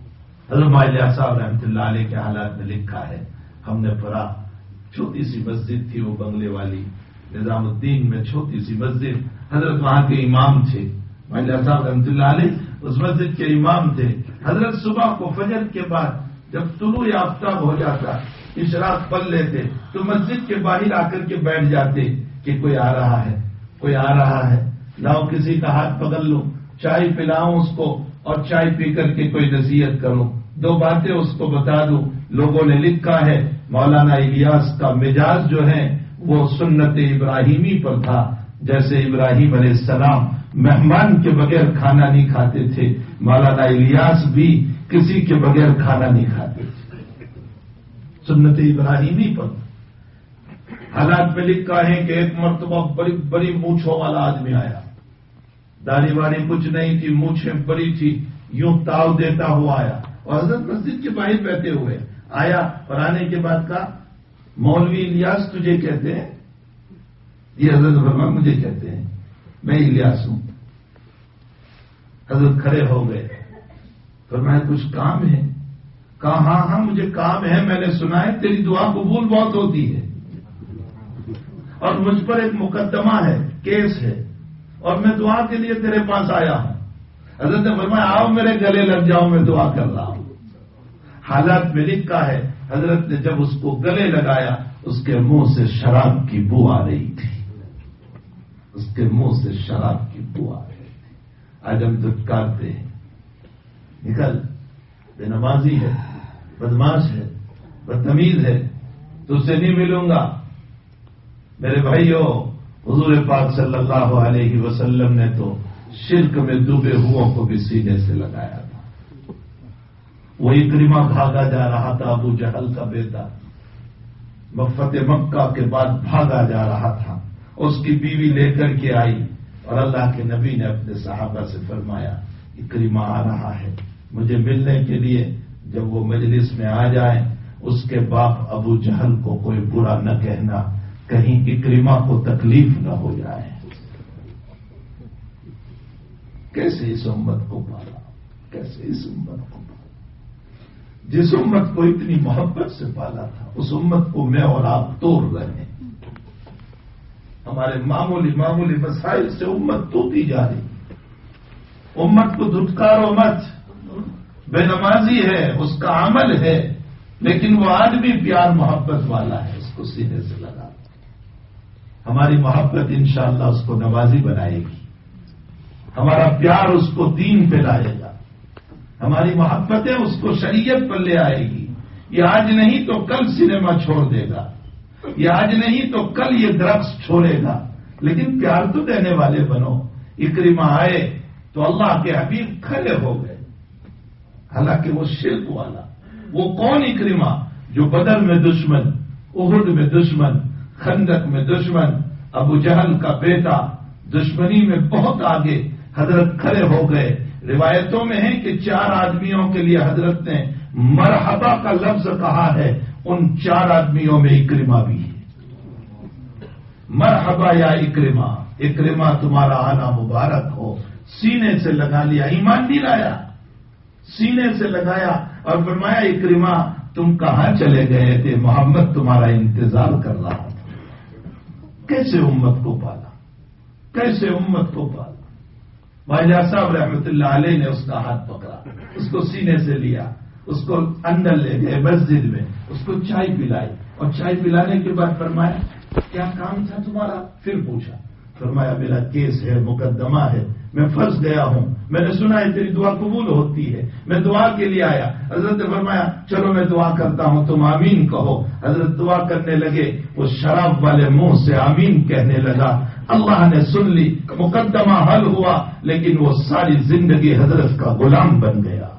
حضرت مائلیہ صاحب رحمۃ اللہ علیہ کے حالات میں لکھا ہے، ہم نے پڑھا چھوٹی سی مسجد تھی وہ بنگلے والی نظام الدین میں، چھوٹی سی مسجد، حضرت وہاں کے امام تھے مائلیہ صاحب رحمۃ اللہ علیہ اس مسجد کے امام تھے۔ حضرت صبح کو فجر کے بعد جب طلوع آفتاب ہو جاتا اشراق پڑھ لیتے تو مسجد کے باہر آ کر کے بیٹھ جاتے کہ کوئی آ رہا ہے، کوئی آ رہا ہے، لاؤ کسی کا ہاتھ پکڑ لوں، چائے پلاؤں اس کو اور چائے پی کر کے کوئی نصیحت کروں، دو باتیں اس کو بتا دوں۔ لوگوں نے لکھا ہے مولانا الیاس کا مزاج جو ہے وہ سنت ابراہیمی پر تھا، جیسے ابراہیم علیہ السلام مہمان کے بغیر کھانا نہیں کھاتے تھے، مولانا الیاس بھی کسی کے بغیر کھانا نہیں کھاتے تھے، سنت ابراہیمی پر۔ حالات میں لکھا ہے کہ ایک مرتبہ بڑی بڑی مونچھوں والا آدمی آیا، داڑھی واڑی کچھ نہیں تھی، مونچھیں بڑی تھی، یوں تاؤ دیتا ہوا آیا اور حضرت مسجد کے باہر بیٹھے ہوئے آیا اور آنے کے بعد کہا مولوی الیاس تجھے کہتے ہیں؟ یہ حضرت فرمایا مجھے کہتے ہیں، میں الیاس ہوں۔ حضرت کھڑے ہو گئے، فرمایا کچھ کام ہے؟ کہا ہاں ہاں مجھے کام ہے، میں نے سنا ہے تیری دعا قبول بہت ہوتی ہے اور مجھ پر ایک مقدمہ ہے، کیس ہے، اور میں دعا کے لیے تیرے پاس آیا ہوں۔ حضرت نے فرمایا آؤ میرے گلے لگ جاؤ، میں دعا کر رہا ہوں۔ حالات میں لکھا ہے حضرت نے جب اس کو گلے لگایا اس کے منہ سے شراب کی بو آ رہی تھی، اس کے منہ سے شراب کی بو آ رہی تھی۔ آج ہم دھتکارتے ہیں، نکل، بے نمازی ہے، بدماش ہے، بدتمیز ہے، تجھ سے نہیں ملوں گا۔ میرے بھائیو، حضور پاک صلی اللہ علیہ وسلم نے تو شرک میں ڈوبے ہوں کو بھی سینے سے لگایا تھا۔ وہ اکرمہ بھاگا جا رہا تھا، ابو جہل کا بیٹا، فتح مکہ کے بعد بھاگا جا رہا تھا، اس کی بیوی لے کر کے آئی اور اللہ کے نبی نے اپنے صحابہ سے فرمایا اکرمہ آ رہا ہے مجھے ملنے کے لیے، جب وہ مجلس میں آ جائیں اس کے باپ ابو جہل کو کوئی برا نہ کہنا، کہیں اکرمہ کو تکلیف نہ ہو جائے۔ کیسے اس امت کو پالا، کیسے اس امت کو پالا، جس امت کو اتنی محبت سے پالا تھا اس امت کو میں اور آپ توڑ رہے ہیں۔ ہمارے معمولی معمولی مسائل سے امت توڑتی جا رہی، امت کو دھتکارو مت، بے نمازی ہے، اس کا عمل ہے، لیکن وہ آج بھی پیار محبت والا ہے، اس کو سینے سے لگا۔ ہماری محبت انشاءاللہ اس کو نمازی بنائے گی، ہمارا پیار اس کو دین پہ لائے گا، ہماری محبتیں اس کو شریعت پر لے آئے گی۔ یہ آج نہیں تو کل سنیما چھوڑ دے گا، یہ آج نہیں تو کل یہ ڈرگس چھوڑے گا، لیکن پیار تو دینے والے بنو۔ اکرمہ آئے تو اللہ کے حبیب کھڑے ہو گئے، حالانکہ وہ شرک والا، وہ کون اکرمہ جو بدر میں دشمن، احد میں دشمن، خندق میں دشمن، ابو جہل کا بیٹا، دشمنی میں بہت آگے، حضرت کھڑے ہو گئے۔ روایتوں میں ہے کہ چار آدمیوں کے لیے حضرت نے مرحبا کا لفظ کہا ہے، ان چار آدمیوں میں اکرمہ بھی ہے۔ مرحبا یا اکرمہ، اکرمہ تمہارا آنا مبارک ہو۔ سینے سے لگا لیا، ایمان نہیں لایا، سینے سے لگایا اور فرمایا اکرمہ تم کہاں چلے گئے تھے، محمد تمہارا انتظار کر رہا تھا۔ کیسے امت کو پالا، کیسے امت کو پالا۔ مائلیہ صاحب رحمۃ اللہ علیہ نے اس کا ہاتھ پکڑا، اس کو سینے سے لیا، اس کو اندر لے گئے مسجد میں، اس کو چائے پلائی اور چائے پلانے کے بعد فرمایا کیا کام تھا تمہارا؟ پھر پوچھا، فرمایا میرا کیس ہے، مقدمہ ہے، میں پھنس گیا ہوں، میں نے سنا ہے تیری دعا قبول ہوتی ہے، میں دعا کے لیے آیا۔ حضرت نے فرمایا چلو میں دعا کرتا ہوں، تم آمین کہو۔ حضرت دعا کرنے لگے، وہ شراب والے منہ سے آمین کہنے لگا، اللہ نے سن لی، مقدمہ حل ہوا، لیکن وہ ساری زندگی حضرت کا غلام بن گیا،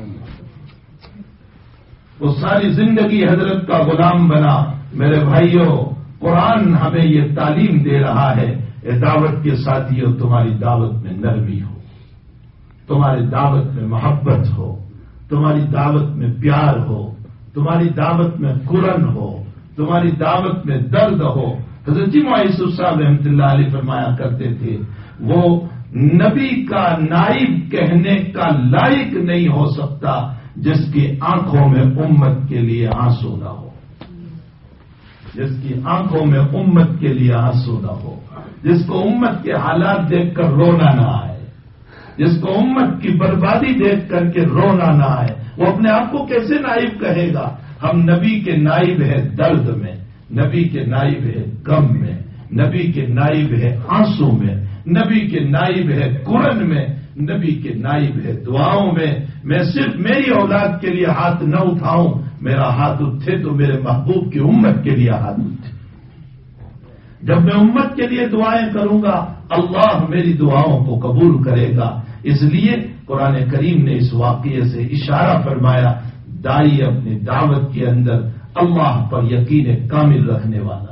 وہ ساری زندگی حضرت کا غلام بنا۔ میرے بھائیوں، قرآن ہمیں یہ تعلیم دے رہا ہے، اے دعوت کے ساتھیوں تمہاری دعوت میں نرمی ہو، تمہاری دعوت میں محبت ہو، تمہاری دعوت میں پیار ہو، تمہاری دعوت میں قرن ہو، تمہاری دعوت میں درد ہو۔ حضرت جی یوسف صاحب رحمۃ اللہ علیہ فرمایا کرتے تھے، وہ نبی کا نائب کہنے کا لائق نہیں ہو سکتا جس کی آنکھوں میں امت کے لیے آنسو نہ ہو، جس کی آنکھوں میں امت کے لیے آنسو نہ ہو، جس کو امت کے حالات دیکھ کر رونا نہ آئے، جس کو امت کی بربادی دیکھ کر کے رونا نہ آئے، وہ اپنے آپ کو کیسے نائب کہے گا؟ ہم نبی کے نائب ہے درد میں، نبی کے نائب ہے غم میں، نبی کے نائب ہے آنسو میں، نبی کے نائب ہے قرآن میں، نبی کے نائب ہے دعاؤں میں۔ میں صرف میری اولاد کے لیے ہاتھ نہ اٹھاؤں، میرا ہاتھ اٹھے تو میرے محبوب کی امت کے لیے ہاتھ اٹھے۔ جب میں امت کے لیے دعائیں کروں گا، اللہ میری دعاؤں کو قبول کرے گا۔ اس لیے قرآن کریم نے اس واقعے سے اشارہ فرمایا، دائی اپنی دعوت کے اندر اللہ پر یقین کامل رکھنے والا۔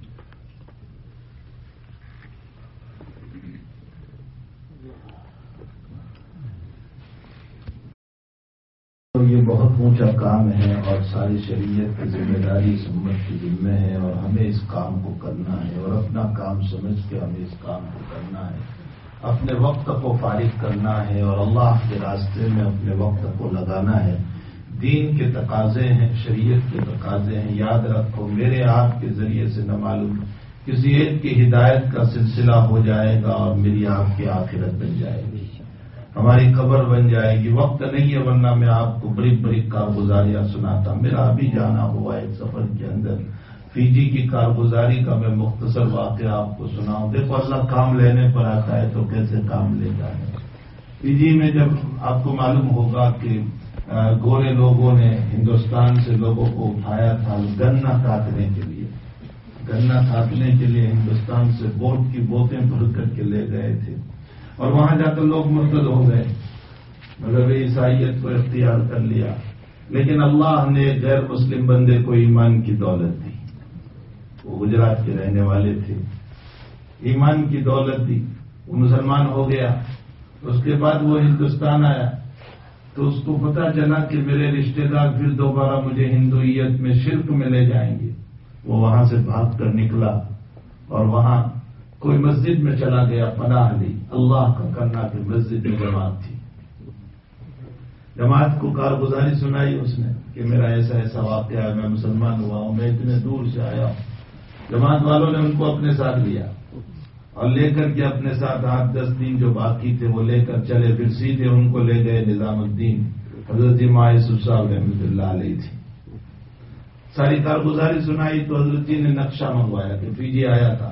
تو یہ بہت اونچا کام ہے اور ساری شریعت کی ذمہ داری اس امت کی ذمہ ہے، اور ہمیں اس کام کو کرنا ہے، اور اپنا کام سمجھ کے ہمیں اس کام کو کرنا ہے، اپنے وقت کو فارغ کرنا ہے اور اللہ کے راستے میں اپنے وقت کو لگانا ہے۔ دین کے تقاضے ہیں، شریعت کے تقاضے ہیں۔ یاد رکھو، میرے آپ کے ذریعے سے نہ معلوم کسی ایک کی ہدایت کا سلسلہ ہو جائے گا اور میری آپ کی آخرت بن جائے گی، ہماری قبر بن جائے گی۔ وقت نہیں ہے، ورنہ میں آپ کو بڑی بڑی کارگزاریاں سناتا۔ میرا ابھی جانا ہوا ایک سفر کے اندر، فیجی کی کارگزاری کا میں مختصر واقعہ آپ کو سناؤں۔ دیکھو، اللہ کام لینے پر آتا ہے تو کیسے کام لیتا ہے۔ فیجی میں جب آپ کو معلوم ہوگا کہ گورے لوگوں نے ہندوستان سے لوگوں کو اٹھایا تھا گنا کاٹنے کے لیے، گنا کاٹنے کے لیے ہندوستان سے بوٹ کی بوتیں بھر کر کے لے گئے تھے، اور وہاں جا کر لوگ مرتد ہو گئے، مذہب عیسائیت کو اختیار کر لیا۔ لیکن اللہ نے غیر مسلم بندے کو ایمان کی دولت دی، وہ گجرات کے رہنے والے تھے، ایمان کی دولت دی، وہ مسلمان ہو گیا۔ اس کے بعد وہ ہندوستان آیا تو اس کو پتا چلا کہ میرے رشتہ دار پھر دوبارہ مجھے ہندوئیت میں شرک میں لے جائیں گے۔ وہ وہاں سے بھاگ کر نکلا اور وہاں کوئی مسجد میں چلا گیا، پناہ لی۔ اللہ کا کرنا کہ مسجد میں جماعت تھی، جماعت کو کارگزاری سنائی اس نے کہ میرا ایسا ایسا واقعہ ہے، میں مسلمان ہوا ہوں، میں اتنے دور سے آیا ہوں۔ جماعت والوں نے ان کو اپنے ساتھ لیا اور لے کر کے اپنے ساتھ آٹھ دس دن جو باقی تھے وہ لے کر چلے، پھر سیدھے ان کو لے گئے نظام الدین حضرت ماں یوسف صاحب رحمۃ اللہ علیہ تھی۔ ساری کارگزاری سنائی تو حضرت جی نے نقشہ منگوایا کہ فیجی آیا تھا،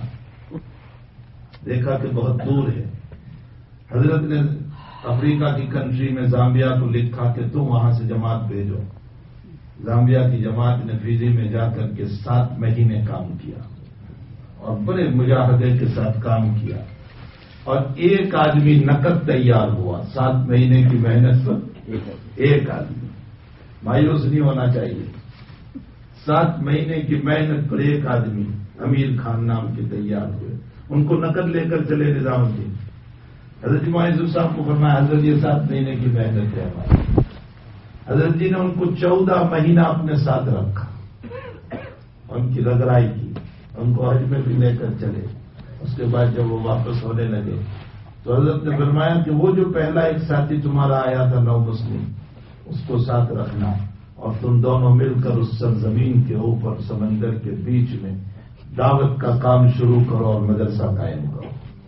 دیکھا کہ بہت دور ہے۔ حضرت نے افریقہ کی کنٹری میں زامبیا کو لکھا کہ تم وہاں سے جماعت بھیجو۔ زامبیا کی جماعت نے فیجی میں جا کر کے سات مہینے کام کیا اور بڑے مجاہدے کے ساتھ کام کیا، اور ایک آدمی نقد تیار ہوا۔ سات مہینے کی محنت پر ایک آدمی، مایوس نہیں ہونا چاہیے۔ سات مہینے کی محنت پر ایک آدمی امیر خان نام کے تیار ہوئے، ان کو نقد لے کر چلے نظام الدین۔ حضرت معیز صاحب کو فرمایا حضرت یہ سات مہینے کی محنت ہے ہماری۔ حضرت جی نے ان کو چودہ مہینہ اپنے ساتھ رکھا، ان کی رگرائی کی، ان کو حج میں بھی لے کر چلے۔ اس کے بعد جب وہ واپس ہونے لگے تو حضرت نے فرمایا کہ وہ جو پہلا ایک ساتھی تمہارا آیا تھا نو مسلم، اس کو ساتھ رکھنا اور تم دونوں مل کر اس سرزمین کے اوپر سمندر کے بیچ میں دعوت کا کام شروع کرو اور مدرسہ قائم کرو۔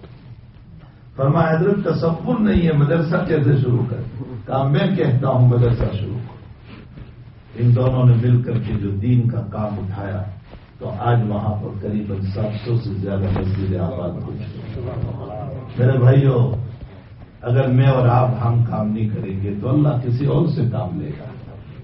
فرمایا حضرت تصور نہیں ہے مدرسہ کیسے شروع کرے، کام میں کہتا ہوں مدرسہ شروع کرو۔ ان دونوں نے مل کر کے جو دین کا کام اٹھایا تو آج وہاں پر قریب سات سو سے زیادہ مسجد آباد ہو چکی۔ میرے بھائیوں، اگر میں اور آپ ہم کام نہیں کریں گے تو اللہ کسی اور سے کام لے گا،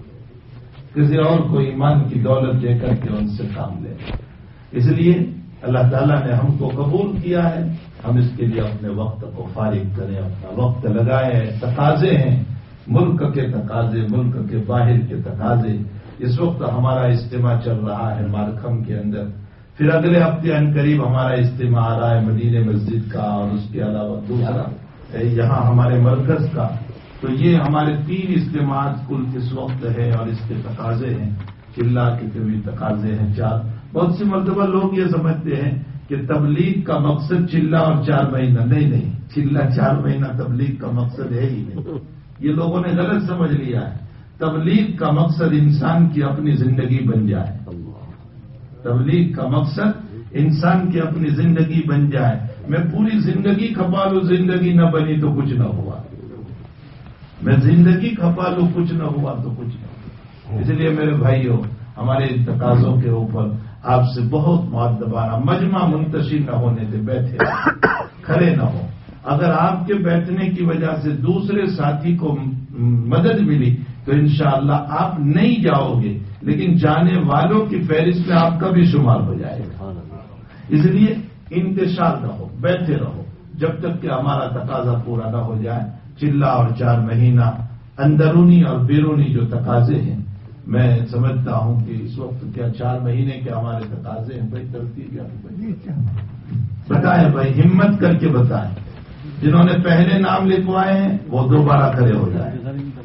کسی اور کو ایمان کی دولت دے کر کے ان سے کام لے گا۔ اس لیے اللہ تعالیٰ نے ہم کو قبول کیا ہے، ہم اس کے لیے اپنے وقت کو فارغ کریں، اپنا وقت لگائیں۔ تقاضے ہیں، ملک کے تقاضے، ملک کے باہر کے تقاضے۔ اس وقت ہمارا اجتماع چل رہا ہے مارکھم کے اندر، پھر اگلے ہفتے ان قریب ہمارا اجتماع آ رہا ہے مدینے مسجد کا، اور اس کے علاوہ دوسرا یہاں ہمارے مرکز کا۔ تو یہ ہمارے تین اجتماعات کل اس وقت ہے، اور اس کے تقاضے ہیں، چلہ کے بھی تقاضے ہیں چار۔ بہت سی مرتبہ لوگ یہ سمجھتے ہیں کہ تبلیغ کا مقصد چلہ اور چار مہینہ، نہیں نہیں، چلہ چار مہینہ تبلیغ کا مقصد ہے ہی نہیں، یہ لوگوں نے غلط سمجھ لیا ہے۔ تبلیغ کا مقصد انسان کی اپنی زندگی بن جائے. تبلیغ کا مقصد انسان کی اپنی زندگی بن جائے. میں پوری زندگی کھپا لوں, زندگی نہ بنی تو کچھ نہ ہوا. میں زندگی کھپا لوں, کچھ نہ ہوا تو کچھ نہ ہوا. اس لیے میرے بھائیوں, ہمارے تقاضوں کے اوپر آپ سے بہت مؤدبانہ مجمع منتشر نہ ہونے دے, بیٹھے کھڑے نہ ہو. اگر آپ کے بیٹھنے کی وجہ سے دوسرے ساتھی کو مدد ملی تو انشاءاللہ آپ نہیں جاؤ گے, لیکن جانے والوں کی فہرست میں آپ کا بھی شمار ہو جائے گا. اس لیے انتشار نہ ہو, بیٹھے رہو جب تک کہ ہمارا تقاضا پورا نہ ہو جائے. چلا اور چار مہینہ اندرونی اور بیرونی جو تقاضے ہیں, میں سمجھتا ہوں کہ اس وقت کیا چار مہینے کے ہمارے تقاضے ہیں بھائی, ترتیب بتائیں بھائی, ہمت کر کے بتائیں. جنہوں نے پہلے نام لکھوائے ہیں وہ دوبارہ کھڑے ہو جائیں.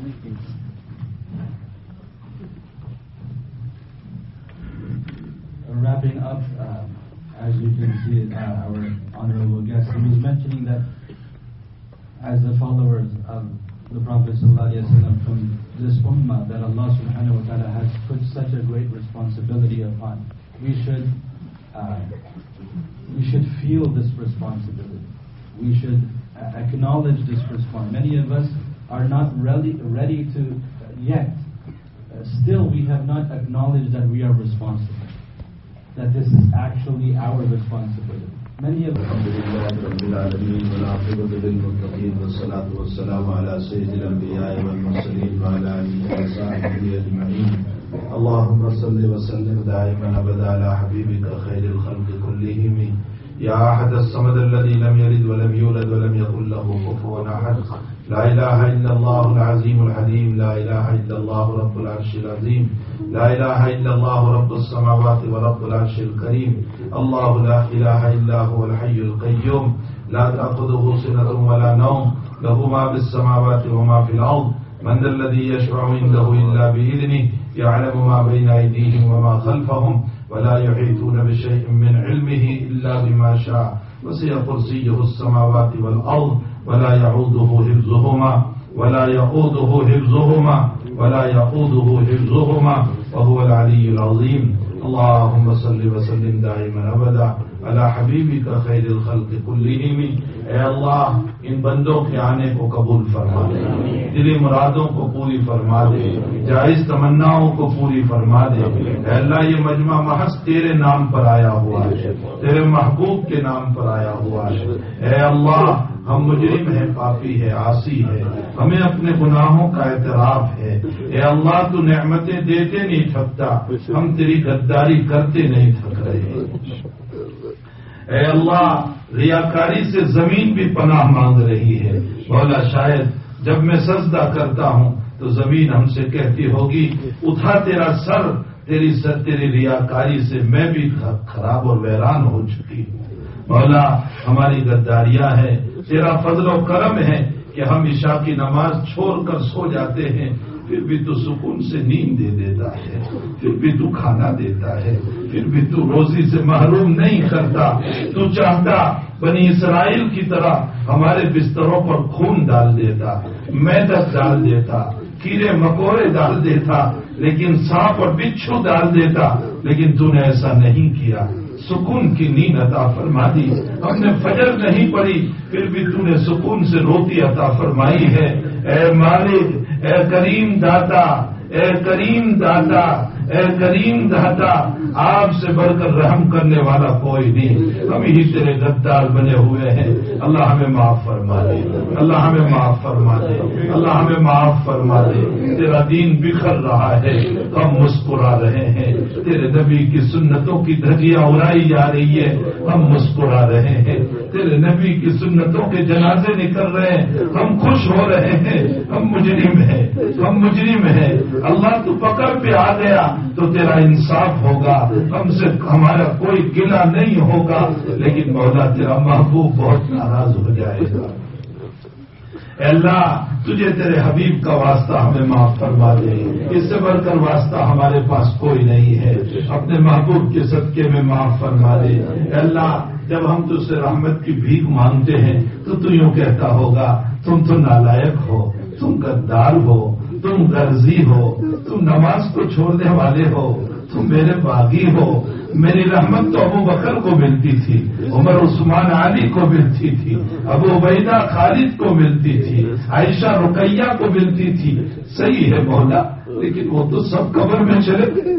Wrapping up, uh, as you can see, uh, our honorable guest, he was mentioning that as the followers of the Prophet ﷺ from this ummah that Allah subhanahu wa ta'ala has put such a great responsibility upon, we should uh, we should feel this responsibility. We should uh, acknowledge this response. Many of us are not ready, ready to uh, yet. Uh, still, we have not acknowledged that we are responsible, that this is actually our responsibility. Many of us. اللهم صل وسلم دائما ابدا على حبيبك خير الخلق كلهم يا احد الصمد الذي لم يلد ولم يولد ولم يكن له كفوا احد. لا اله الا الله العظيم الحليم, لا اله الا الله رب العرش العظيم, لا اله الا الله رب السماوات ورب العرش الكريم. الله لا اله الا هو الحي القيوم لا تأخذه سنة ولا نوم, له ما في السماوات وما في الارض. من ذا الذي يشفع عنده الا باذنه, يعلم ما بين ايديهم وما خلفهم, ولا يحيطون بشيء من علمه الا بما شاء. وسع كرسيه السماوات والارض ولا يعوده حفظهما ولا يؤوده حفظهما ولا يؤوده حفظهما وهو العلي العظيم. اللهم صل وسلم دائما ابدا على حبيبك خير الخلق كلهم. اے اللہ, ان بندوں کے آنے کو قبول فرما دے, دلی مرادوں کو پوری فرما دے, جائز تمناؤں کو پوری فرما دے. اے اللہ, یہ مجمع محض تیرے نام پر آیا ہوا ہے, تیرے محبوب کے نام پر آیا ہوا ہے. اے اللہ, ہم مجرم ہیں, پاپی ہے, عاصی ہے, ہمیں اپنے گناہوں کا اعتراف ہے. اے اللہ, تو نعمتیں دیتے نہیں تھکتا, ہم تیری غداری کرتے نہیں تھک رہے. اے اللہ, ریاکاری سے زمین بھی پناہ مانگ رہی ہے. مولا, شاید جب میں سجدہ کرتا ہوں تو زمین ہم سے کہتی ہوگی, اٹھا تیرا سر, تیری سر تیری ریاکاری سے میں بھی خراب اور ویران ہو چکی ہوں. مولا, ہماری غداریاں ہیں, تیرا فضل و کرم ہے کہ ہم عشاء کی نماز چھوڑ کر سو جاتے ہیں, پھر بھی تو سکون سے نیند دے دیتا ہے, پھر بھی تو کھانا دیتا ہے, پھر بھی تو روزی سے محروم نہیں کرتا. تو چاہتا بنی اسرائیل کی طرح ہمارے بستروں پر خون ڈال دیتا, میدک ڈال دیتا, کیڑے مکوڑے ڈال دیتا, لیکن سانپ اور بچھو ڈال دیتا, لیکن تو نے ایسا نہیں کیا. سکون کی نیند عطا فرما دی. ہم نے فجر نہیں پڑھی, پھر بھی تو نے سکون سے روٹی عطا فرمائی ہے. اے مالک, اے کریم داتا, اے کریم داتا, اے کریم داتا, آپ سے بڑھ کر رحم کرنے والا کوئی نہیں. ہم ہی تیرے غدار بنے ہوئے ہیں. اللہ ہمیں معاف فرما دے, اللہ ہمیں معاف فرما دے, اللہ ہمیں معاف فرما دے. تیرا دین بکھر رہا ہے, ہم مسکرا رہے ہیں. تیرے نبی کی سنتوں کی دھجیاں اڑائی جا رہی ہے, ہم مسکرا رہے ہیں. تیرے نبی کی سنتوں کے جنازے نکل رہے ہیں, ہم خوش ہو رہے ہیں. ہم مجرم ہیں, ہم مجرم ہیں. اللہ, تو پکڑ پہ آ گیا تو تیرا انصاف ہوگا, ہم سے ہمارا کوئی گلہ نہیں ہوگا, لیکن مولا تیرا محبوب بہت ناراض ہو جائے گا. اے اللہ, تجھے تیرے حبیب کا واسطہ ہمیں معاف فرما دے. اس سے بڑھ کر واسطہ ہمارے پاس کوئی نہیں ہے. اپنے محبوب کے صدقے میں معاف فرما دے. اے اللہ, جب ہم تجھ سے رحمت کی بھیک مانگتے ہیں تو تو یوں کہتا ہوگا, تم تو نالائق ہو, تم غدار ہو, تم غرضی ہو، تم نماز کو چھوڑنے والے ہو، تم میرے باغی ہو. میری رحمت تو ابو بکر کو ملتی تھی، عمر عثمان علی کو ملتی تھی، ابو عبیدہ خالد کو ملتی تھی، عائشہ رقیہ کو ملتی تھی. صحیح ہے مولا، لیکن وہ تو سب قبر میں چلے گئے.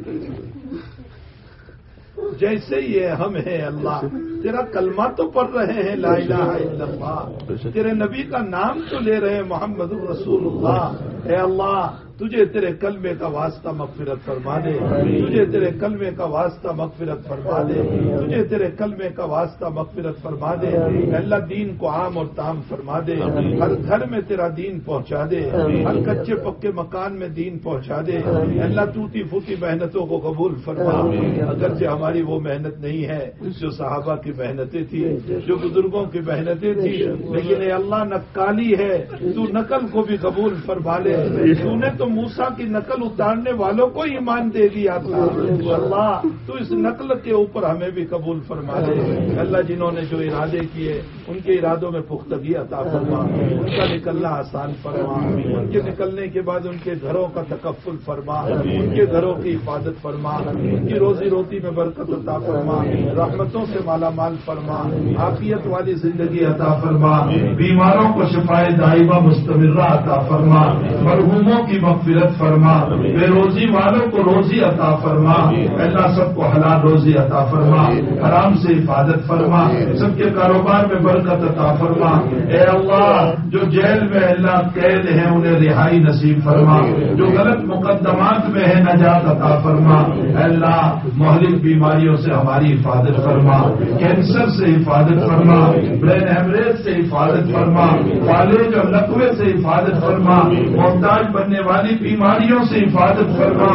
جیسے یہ ہم ہیں اللہ، تیرا کلمہ تو پڑھ رہے ہیں لا الہ الا اللہ، تیرے نبی کا نام تو لے رہے ہیں محمد الرسول اللہ. اے اللہ تجھے تیرے کلمے کا واسطہ مغفرت فرما دے، تجھے تیرے کلمے کا واسطہ مغفرت فرما دے، تجھے تیرے کلمے کا واسطہ مغفرت فرما دے. اللہ دین کو عام اور تام فرما دے، ہر گھر میں تیرا دین پہنچا دے، ہر کچے پکے مکان میں دین پہنچا دے. اللہ ٹوٹی پھوٹی محنتوں کو قبول فرما، اگرچہ ہماری وہ محنت نہیں ہے جو صحابہ کی محنتیں تھی، جو بزرگوں کی محنتیں تھی، لیکن اے اللہ نقالی ہے، تو نقل کو بھی قبول فرما لے. تو نے تو موسیٰ کی نقل اتارنے والوں کو ایمان دے دیا تھا، اللہ تو اس نقل کے اوپر ہمیں بھی قبول فرما دے. اللہ جنہوں نے جو ارادے کیے ان کے ارادوں میں پختگی عطا فرما، ان کا نکلنا آسان فرما، ان کے نکلنے کے بعد ان کے گھروں کا تکفل فرما، ان کے گھروں کی حفاظت فرما، ان کی روزی روٹی میں برکت عطا فرما، رحمتوں سے مالا مال فرما، عافیت والی زندگی عطا فرما، بیماروں کو شفائے دائمہ مستمرہ عطا فرما، مرحوموں کی مغفرت فرما، بے روزی والوں کو روزی عطا فرما. اللہ سب کو حلال روزی عطا فرما، حرام سے حفاظت فرما، سب کے کاروبار میں برکت عطا فرما. اے اللہ جو جیل میں اللہ قید ہیں انہیں رہائی نصیب فرما، جو غلط مقدمات میں ہے نجات عطا فرما. اے اللہ مہلک بیماریوں سے ہماری حفاظت فرما، کینسر سے حفاظت فرما، برین ہیمریج سے حفاظت فرما، فالج اور لقوے سے حفاظت فرما، محتاج بننے والی بیماریوں سے حفاظت فرما.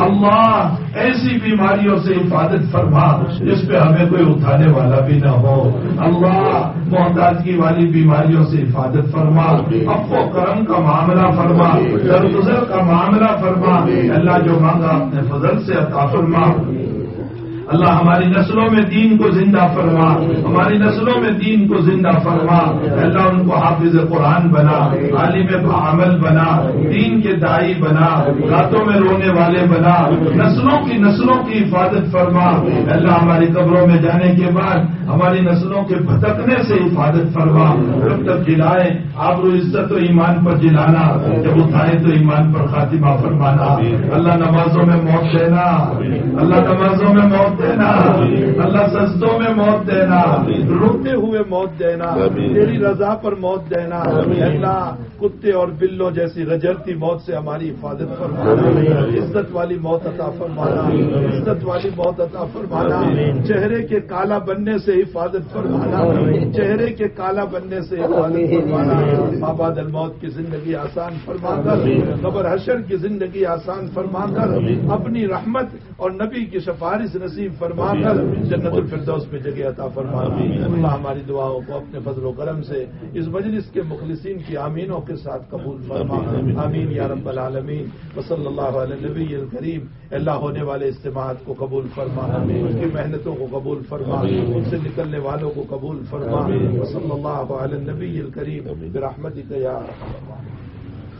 اللہ ایسی بیماریوں سے حفاظت فرما جس پہ ہمیں کوئی اٹھانے والا بھی نہ ہو. اللہ محتاجگی والی بیماریوں سے حفاظت فرما، عفو و کرم کا معاملہ فرما، درگزر کا معاملہ فرما. اللہ جو مانگا اپنے فضل سے عطا فرما. اللہ ہماری نسلوں میں دین کو زندہ فرما، ہماری نسلوں میں دین کو زندہ فرما. اللہ ان کو حافظ قرآن بنا، عالم عمل بنا، دین کے داعی بنا، راتوں میں رونے والے بنا، نسلوں کی نسلوں کی حفاظت فرما. اللہ ہماری قبروں میں جانے کے بعد ہماری نسلوں کے بھٹکنے سے حفاظت فرما. جب تک جلائے آبرو عزت و ایمان پر جلانا، جب اٹھائے تو ایمان پر خاتمہ فرمانا. اللہ نمازوں میں موت دینا، اللہ نمازوں میں موت دینا، اللہ سجدوں میں موت دینا، روتے ہوئے موت دینا، تیری رضا پر موت دینا. اللہ کتے اور بلوں جیسی رجرتی موت سے ہماری حفاظت فرمانا، عزت والی موت عطا فرمانا، عزت والی موت عطا فرمانا. چہرے کے کالا بننے سے حفاظت فرمانا، چہرے کے کالا بننے سے حفاظت فرمانا. آباد الموت کی زندگی آسان فرما کر، قبر حشر کی زندگی آسان فرما کر، اپنی رحمت اور نبی کی سفارش نصیب فرما کر جنت الفردوس میں جگہ عطا فرما. اللہ ہماری دعاؤں کو اپنے فضل و کرم سے اس مجلس کے مخلصین کی آمینوں کے ساتھ قبول فرما. آمین یا رب العالمین. وصلی اللہ علی نبی الکریم. اللہ ہونے والے اجتماعات کو قبول فرما، ان کی محنتوں کو قبول فرما، ان سے نکلنے والوں کو قبول فرما. وصلی اللہ علی نبی الکریم برحمتک یا ارحم الراحمین.